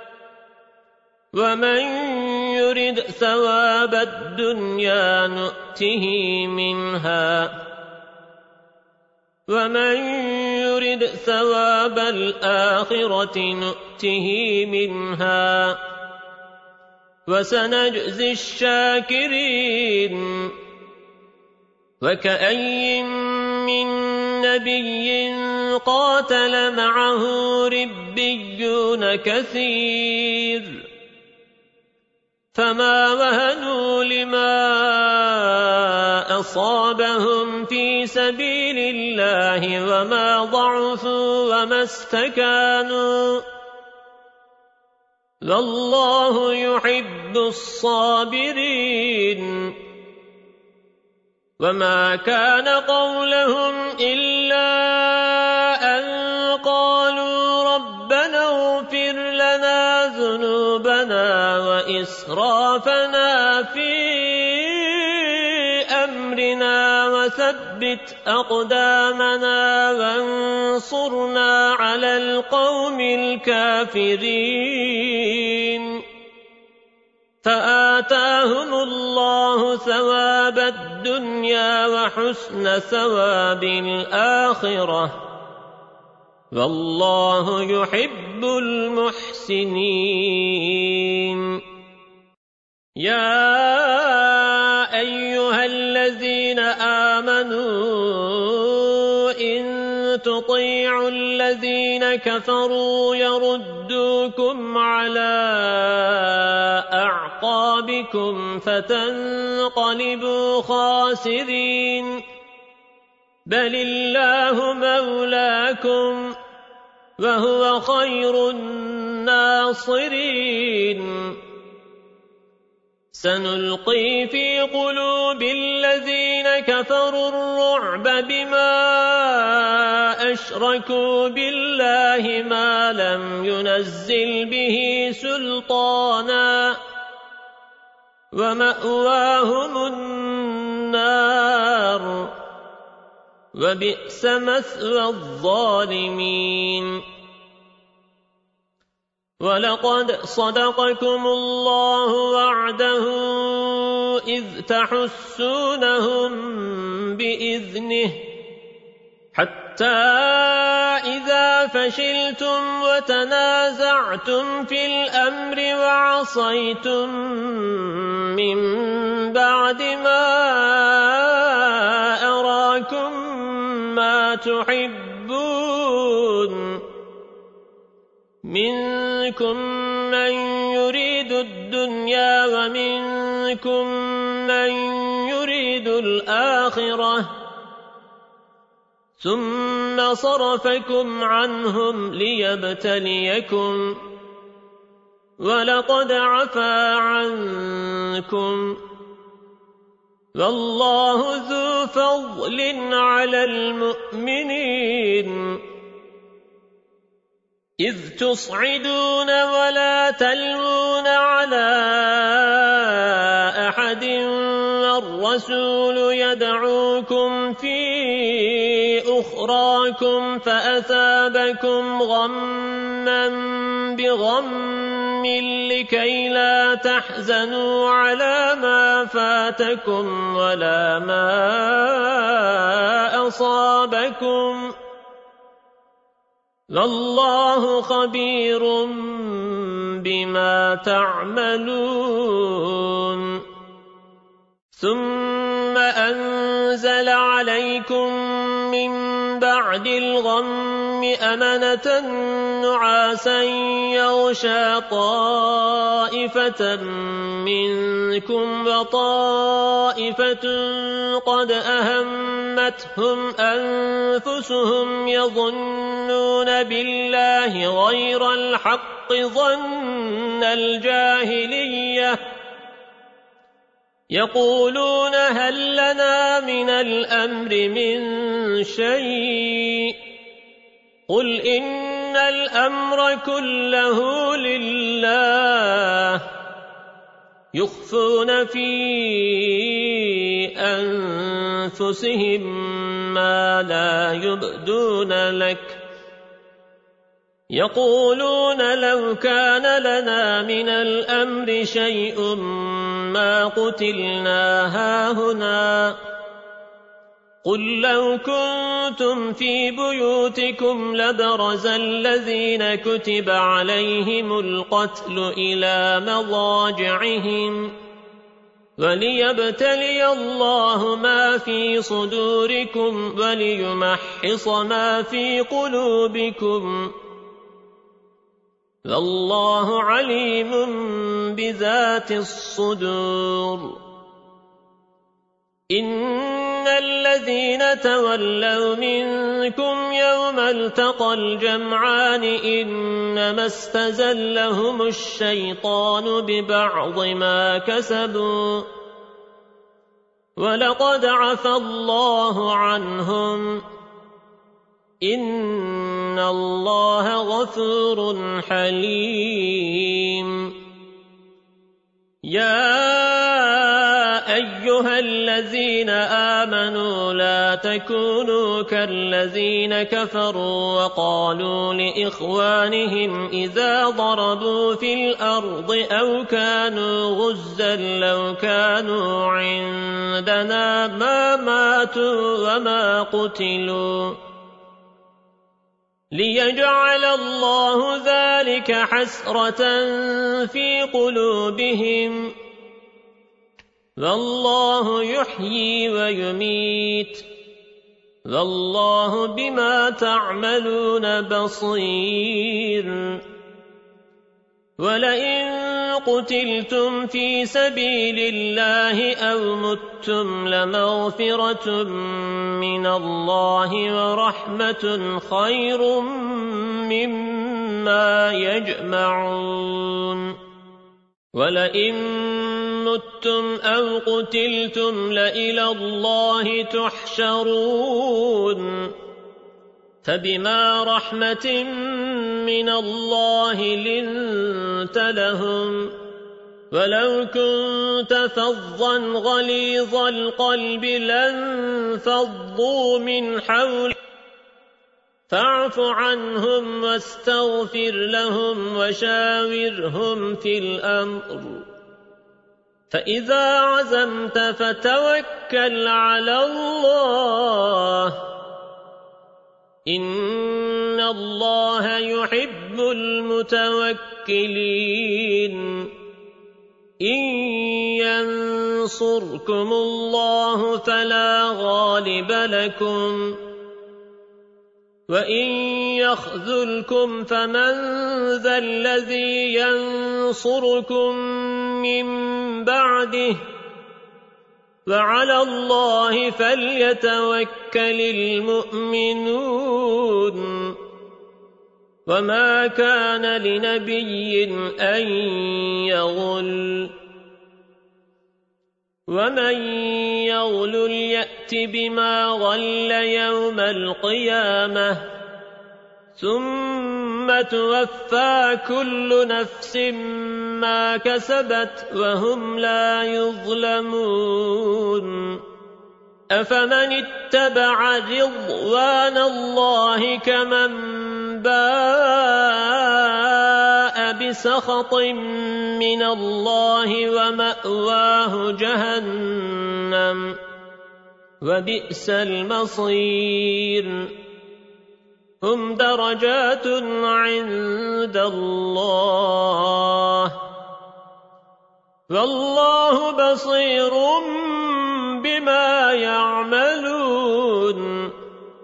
ومن يرد ثواب الدنيا نؤته منها ومن يرد ثواب الآخرة نؤته منها وسنجزي الشاكرين وكأي من نبي قاتل معه ربيون كثير فما وهنوا لما أصابهم في سبيل الله وما ضعفوا وما استكانوا والله يحب الصابرين وما كان قولهم إلا أن قالوا ربنا اغفر لنا ذنوبنا وإسرافنا في أمرنا وثبت أقدامنا وانصرنا على القوم الكافرين فآتاهم الله ثواب الدنيا وحسن ثواب الآخرة والله يحب المحسنين يا أيها الذين آمنوا إن تطيعوا الذين كفروا يردوكم على أعقابكم فتنقلبوا خاسرين بل الله مولاكم وهو خير الناصرين سنلقي في قلوب الذين كفروا الرعب بما أشركوا بالله ما لم ينزل به سلطانا ومأواهم النار وبئس مثوى الظالمين ولقد صدقكم الله وعده إذ تحسونهم بإذنه حتى إذا فشلتم وتنازعتم في الأمر وعصيتم من بعد ما أراكم ما تحبون منكم من يريد الدنيا ومنكم من يريد الآخرة ثم صرفكم عنهم ليبتليكم ولقد عفا عنكم والله ذو فضل على المؤمنين إذ تصعدون ولا تلوون على أحد والرسول يدعوكم في أخراكم فأثابكم غما بغم لكي لا تحزنوا على ما فاتكم ولا ما أصابكم والله خبير بما تعملون ثم أنزل عليكم من بعد الغم أمنة نعاسا يغشى طائفة منكم وطائفة قد أهمتهم أنفسهم يظنون بالله غير الحق ظن الجاهلية يقولون هل لنا من الأمر من شيء قل إن الأمر كله لله يخفون في أنفسهم ما لا يبدون لك يقولون لو كان لنا من الأمر شيء ما قتلنا هاهنا قل لو كنتم في بيوتكم لبرز الذين كتب عليهم القتل إلى مضاجعهم وليبتلي الله ما في صدوركم وليمحص ما في قلوبكم والله عليم بذات الصدور إن الذين تولوا منكم يوم التقى الجمعان إنما استزلهم الشيطان ببعض ما كسبوا ولقد عفى الله عنهم إن الله غفور حليم يا أيها الذين آمنوا لا تكونوا كالذين كفروا وقالوا لإخوانهم إذا ضربوا في الأرض أو كانوا غزا لو كانوا عندنا ما ماتوا وما قتلوا ليجعل الله ذلك حسرة في قلوبهم والله يحيي ويميت والله بما تعملون بصير ولئن قتلتم في سبيل الله أو متم لمغفرة من الله ورحمة خير مما يجمعون ولئن متم أو قتلتم لإلى الله تحشرون فبما رحمة من الله لنت لهم ولو كنت فظا غليظ القلب لانفضوا من حولك فاعف عنهم واستغفر لهم وشاورهم في الأمر فإذا عزمت فتوكل على الله إن الله يحب المتوكلين إن ينصركم الله فلا غالب لكم وإن يخذلكم فمن ذا الذي ينصركم من بعده وعلى الله فليتوكل المؤمنون وما كان لنبي أن يغل ومن يغلل يأت بما غل يوم القيامة ثم توفى كل نفس ما كسبت وهم لا يظلمون أفمن اتبع رضوان الله كمن باء بسخط من الله ومأواه جهنم وبئس المصير هم درجات عند الله والله بصير بما يعملون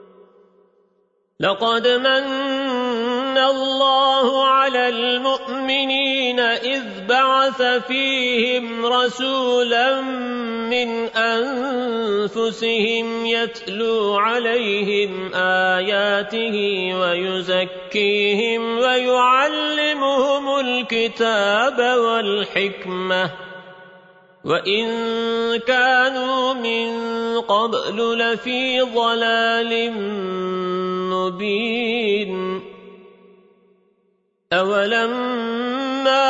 لقد من الله على المؤمنين إذ بعث فيهم رسولا من أنفسهم يتلو عليهم آياته ويزكيهم ويعلمهم الكتاب والحكمة وإن كانوا من قبل لفي ضلال مبين أولما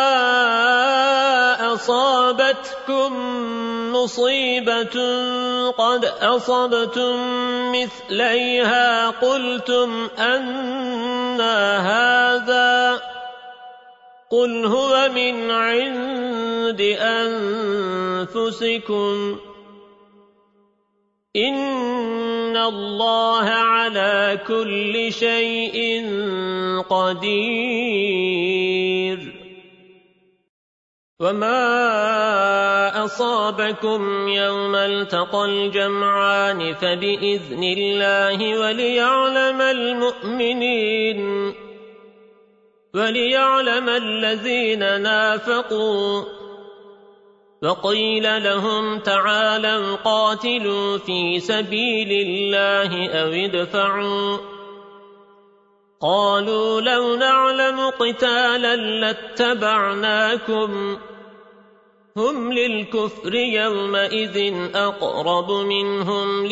أصابتكم مصيبة قد أصبتم مثليها قلتم أنى هذا قل هو من عند أنفسكم إن الله على كل شيء قدير وما أصابكم يوم التقى الجمعان فبإذن الله وليعلم الذين نافقوا وقيل لهم تعالوا قاتلوا في سبيل الله أو ادفعوا قالوا لو نعلم قتالا لاتبعناكم هم للكفر يومئذ أقرب منهم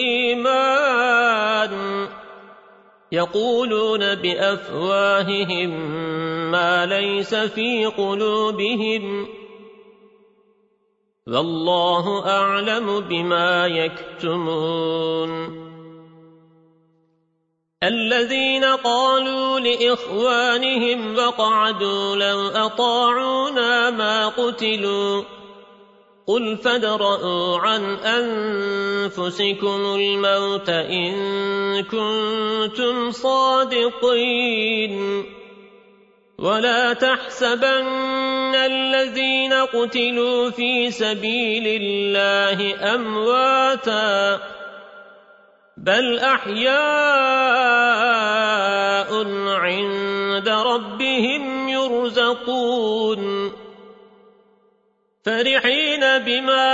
للإيمان يقولون بأفواههم ما ليس في قلوبهم والله أعلم بما يكتمون الذين قالوا لإخوانهم وقعدوا لو أطاعونا ما قتلوا قل فادرءوا عن أنفسكم الموت إن كنتم صادقين ولا تحسبن الذين قتلوا في سبيل الله أمواتا بل أحياء عند ربهم يرزقون فرحين بما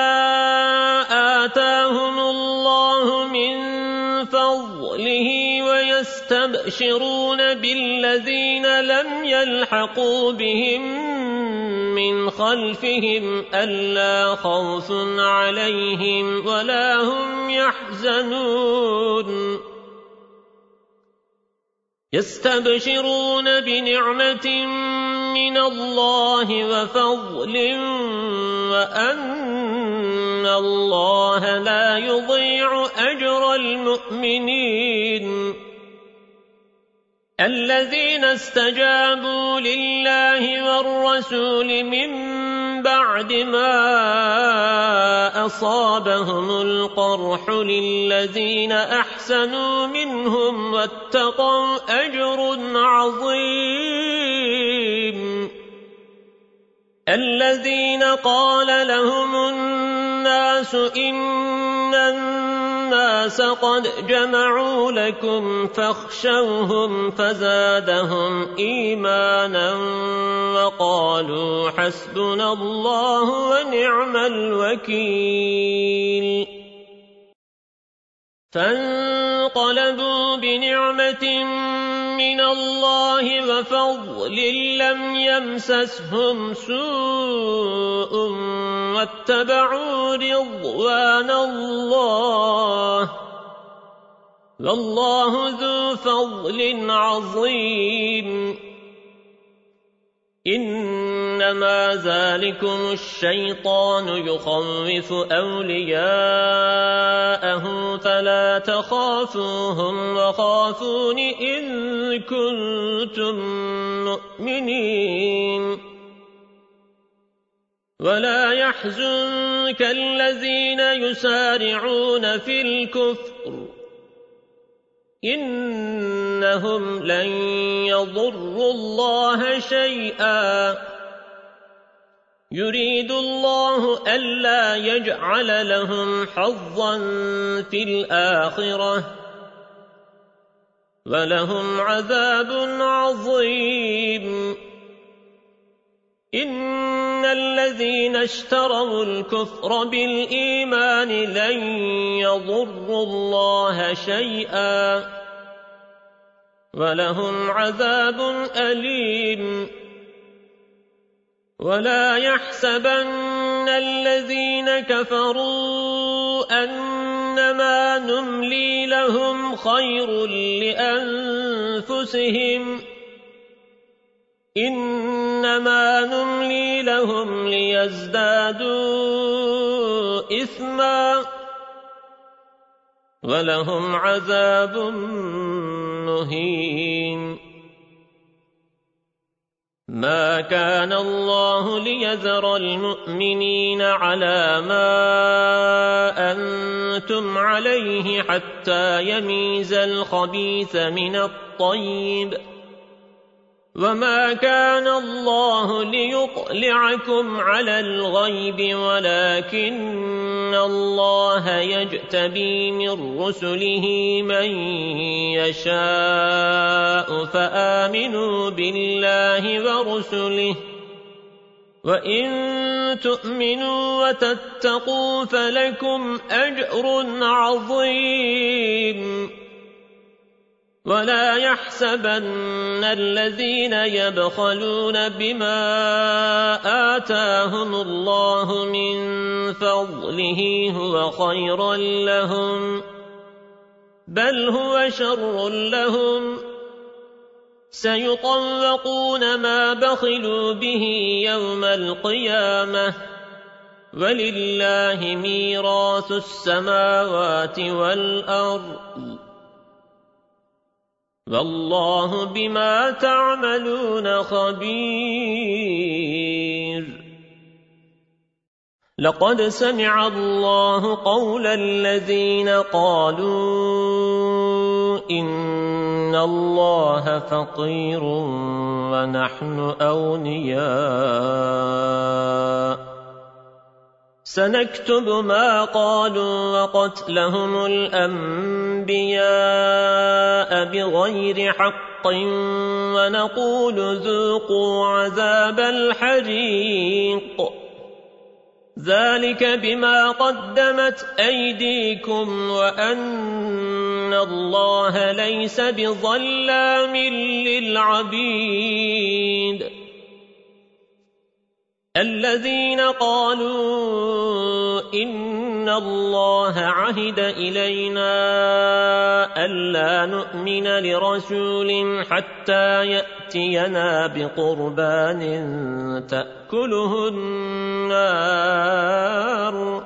آتاهم الله من فضله ويستبشرون بالذين لم يلحقوا بهم من خلفهم ألا خوف عليهم ولا هم يحزنون يستبشرون بنعمة من الله وفضل وأن الله لا يضيع أجر المؤمنين الذين استجابوا لله والرسول من بعد ما أصابهم القرح للذين أحسنوا منهم واتقوا أجر عظيم الذين قال لهم الناس إن الناس الناس قد جمعوا لكم فاخشوهم فزادهم إيمانا وقالوا حسبنا الله ونعم الوكيل فانقلبوا بنعمة من الله وفضل لم يمسسهم سوء واتبعوا رضوان الله والله ذو فضل عظيم إنما ذلكم الشيطان يخوف أولياءه فلا تخافوهم وخافون إن كنتم مؤمنين ولا يحزنك الذين يسارعون في الكفر إنهم لن يضروا الله شيئا يريد الله ألا يجعل لهم حظا في الآخرة ولهم عذاب عظيم إن الذين اشتروا الكفر بالإيمان لن يضروا الله شيئا ولهم عذاب أليم ولا يحسبن الذين كفروا أنما نملي لهم خير لأنفسهم إنما نملي لهم ليزدادوا إثما ولهم عذاب مهين ما كان الله ليذر المؤمنين على ما أنتم عليه حتى يميز الخبيث من الطيب وما كان الله ليطلعكم على الغيب ولكن الله يجتبي من رسله من يشاء فآمنوا بالله ورسله وإن تؤمنوا وتتقوا فلكم أجر عظيم ولا يحسبن الذين يبخلون بما آتاهم الله من فضله هو خيرا لهم بل هو شر لهم سيطوقون ما بخلوا به يوم القيامة ولله ميراث السماوات والأرض والله بما تعملون خبير لقد سمع الله قول الذين قالوا إن الله فقير ونحن أغنياء سنكتب ما قالوا وقتلهم الأنبياء بغير حق ونقول ذوقوا عذاب الحريق ذلك بما قدمت أيديكم وأن الله ليس بظلام للعبيد الذين قالوا إن الله عهد إلينا ألا نؤمن لرسول حتى يأتينا بقربان تأكله النار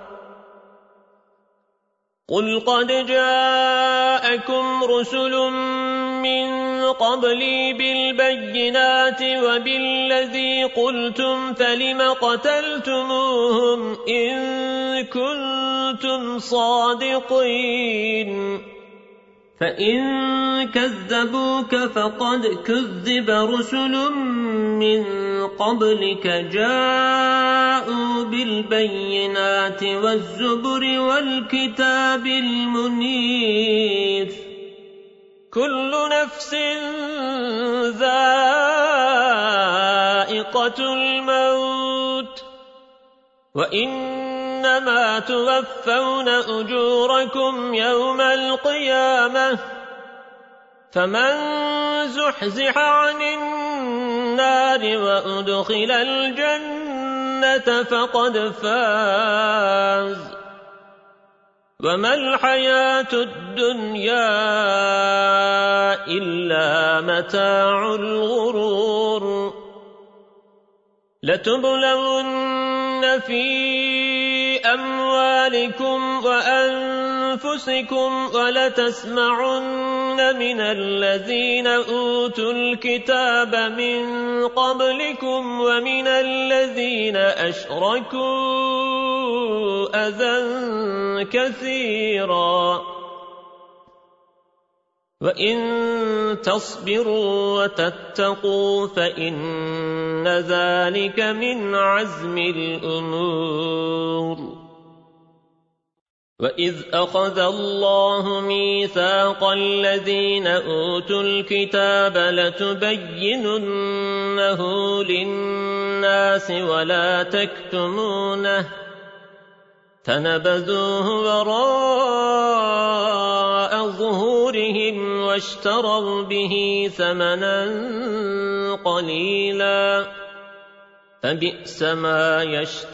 قل قد جاءكم رسل من قبلي بالبينات وبالذي قلتم فلم قتلتموهم إن كنتم صادقين فإن كذبوك فقد كذب رسل من قبلك جاءوا بالبينات والزبر والكتاب المنير كل نفس ذائقة الموت وإنما توفون أجوركم يوم القيامة فمن زحزح عن النار وأدخل الجنة فقد فاز وما الحياة الدنيا إلا متاع الغرور لتبلون في أموالكم وأنفسكم ولتسمعن من الذين أوتوا الكتاب من قبلكم ومن الذين أشركوا أذى كثيرا وإن تصبروا وتتقوا فإن ذلك من عزم الأمور وإذ أخذ الله ميثاق الذين أوتوا الكتاب لتبيننه للناس ولا تكتمونه فنبذوه وراء ظهورهم واشتروا به ثمنا قليلا فبئس ما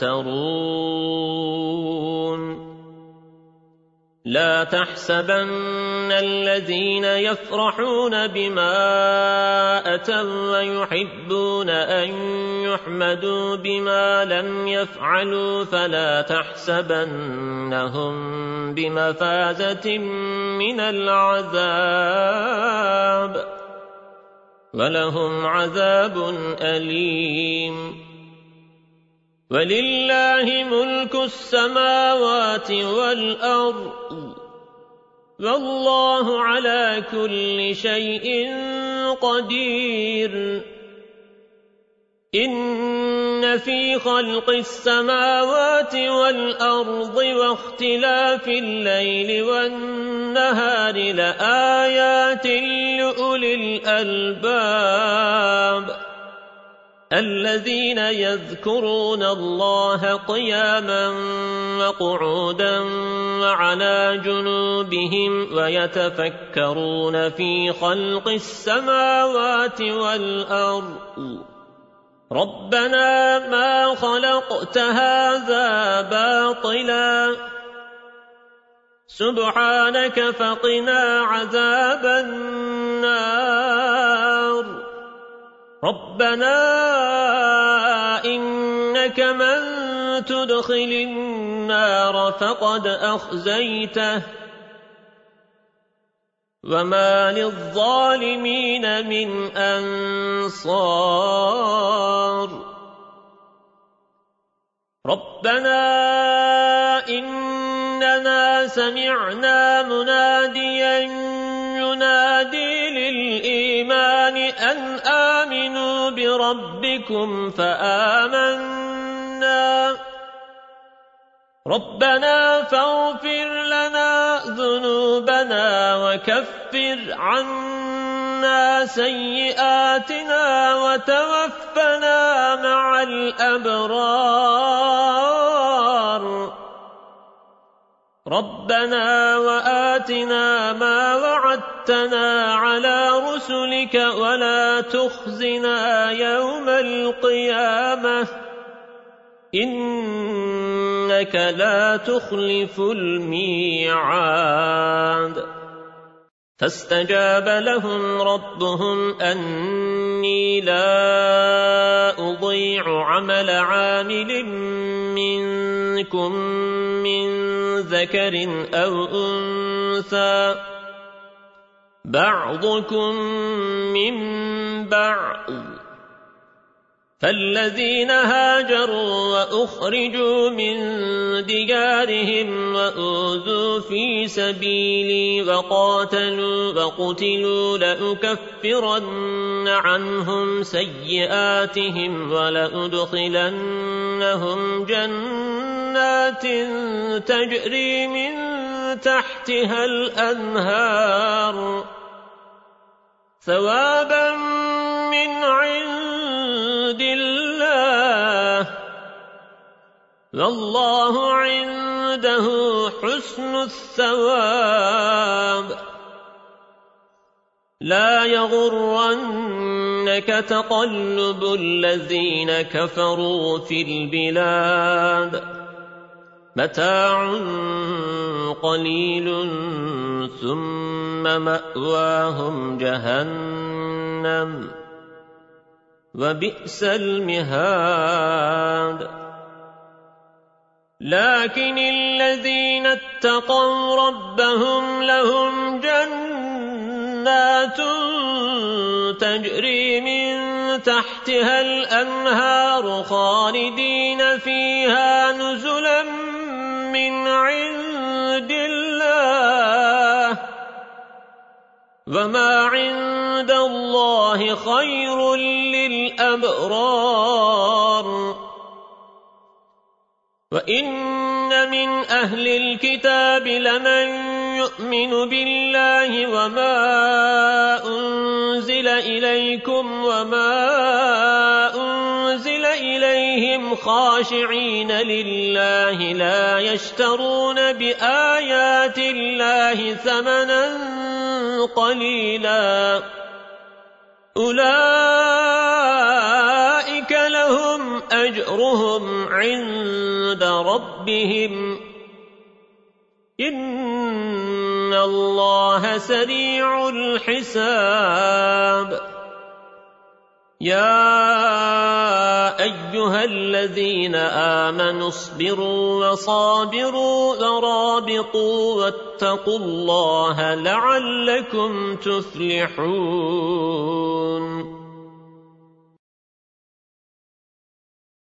يشترون لا تحسبن الذين يفرحون بما أتوا ويحبون أن يحمدوا بما لم يفعلوا فلا تحسبنهم بمفازة من العذاب ولهم عذاب أليم ولله ملك السماوات والأرض والله على كل شيء قدير إن في خلق السماوات والأرض واختلاف الليل والنهار لآيات لأولي الألباب الذين يذكرون الله قياما وقعودا وعلى جنوبهم ويتفكرون في خلق السماوات والأرض ربنا ما خلقت هذا باطلا سبحانك فقنا عذاب النار ربنا إنك من تدخل النار فقد أخزيته وما للظالمين من أنصار ربنا إننا سمعنا مناديا ينادي للإيمان أن آمنوا بربكم فآمنا ربنا فاغفر لنا ذنوبنا وكفر عنا سيئاتنا وتوفنا مع الأبرار ربنا وآتنا ما وعدتنا على رسلك ولا تخزنا يوم القيامة إنك لا تخلف الميعاد فاستجاب لهم ربهم أني لا أضيع عمل عامل منكم من ذكر أو أنثى بعضكم من بعض فالذين هاجروا وأخرجوا من ديارهم وأوذوا في سبيلي وقتلوا لأكفرن عنهم سيئاتهم ولأدخلنهم جنات تجري من تحتها الأنهار ثوابا من عند الله والله عنده حسن الثواب لا يغرنك تقلب الذين كفروا في البلاد متاع قليل ثم مأواهم جهنم وبئس المهاد لكن الذين اتقوا ربهم لهم جنات تجري من تحتها الأنهار خالدين فيها نزلا من عند الله وما عند الله خير للأبرار وإن من أهل الكتاب لمن يؤمن بالله وما أنزل إليكم وما أنزل إليهم خاشعين لله لا يشترون بآيات الله ثمنا قليلا أولئك لهم أجرهم عند ربهم إن الله سريع الحساب يا أيها الذين آمنوا اصبروا وصابروا ورابطوا واتقوا الله لعلكم تفلحون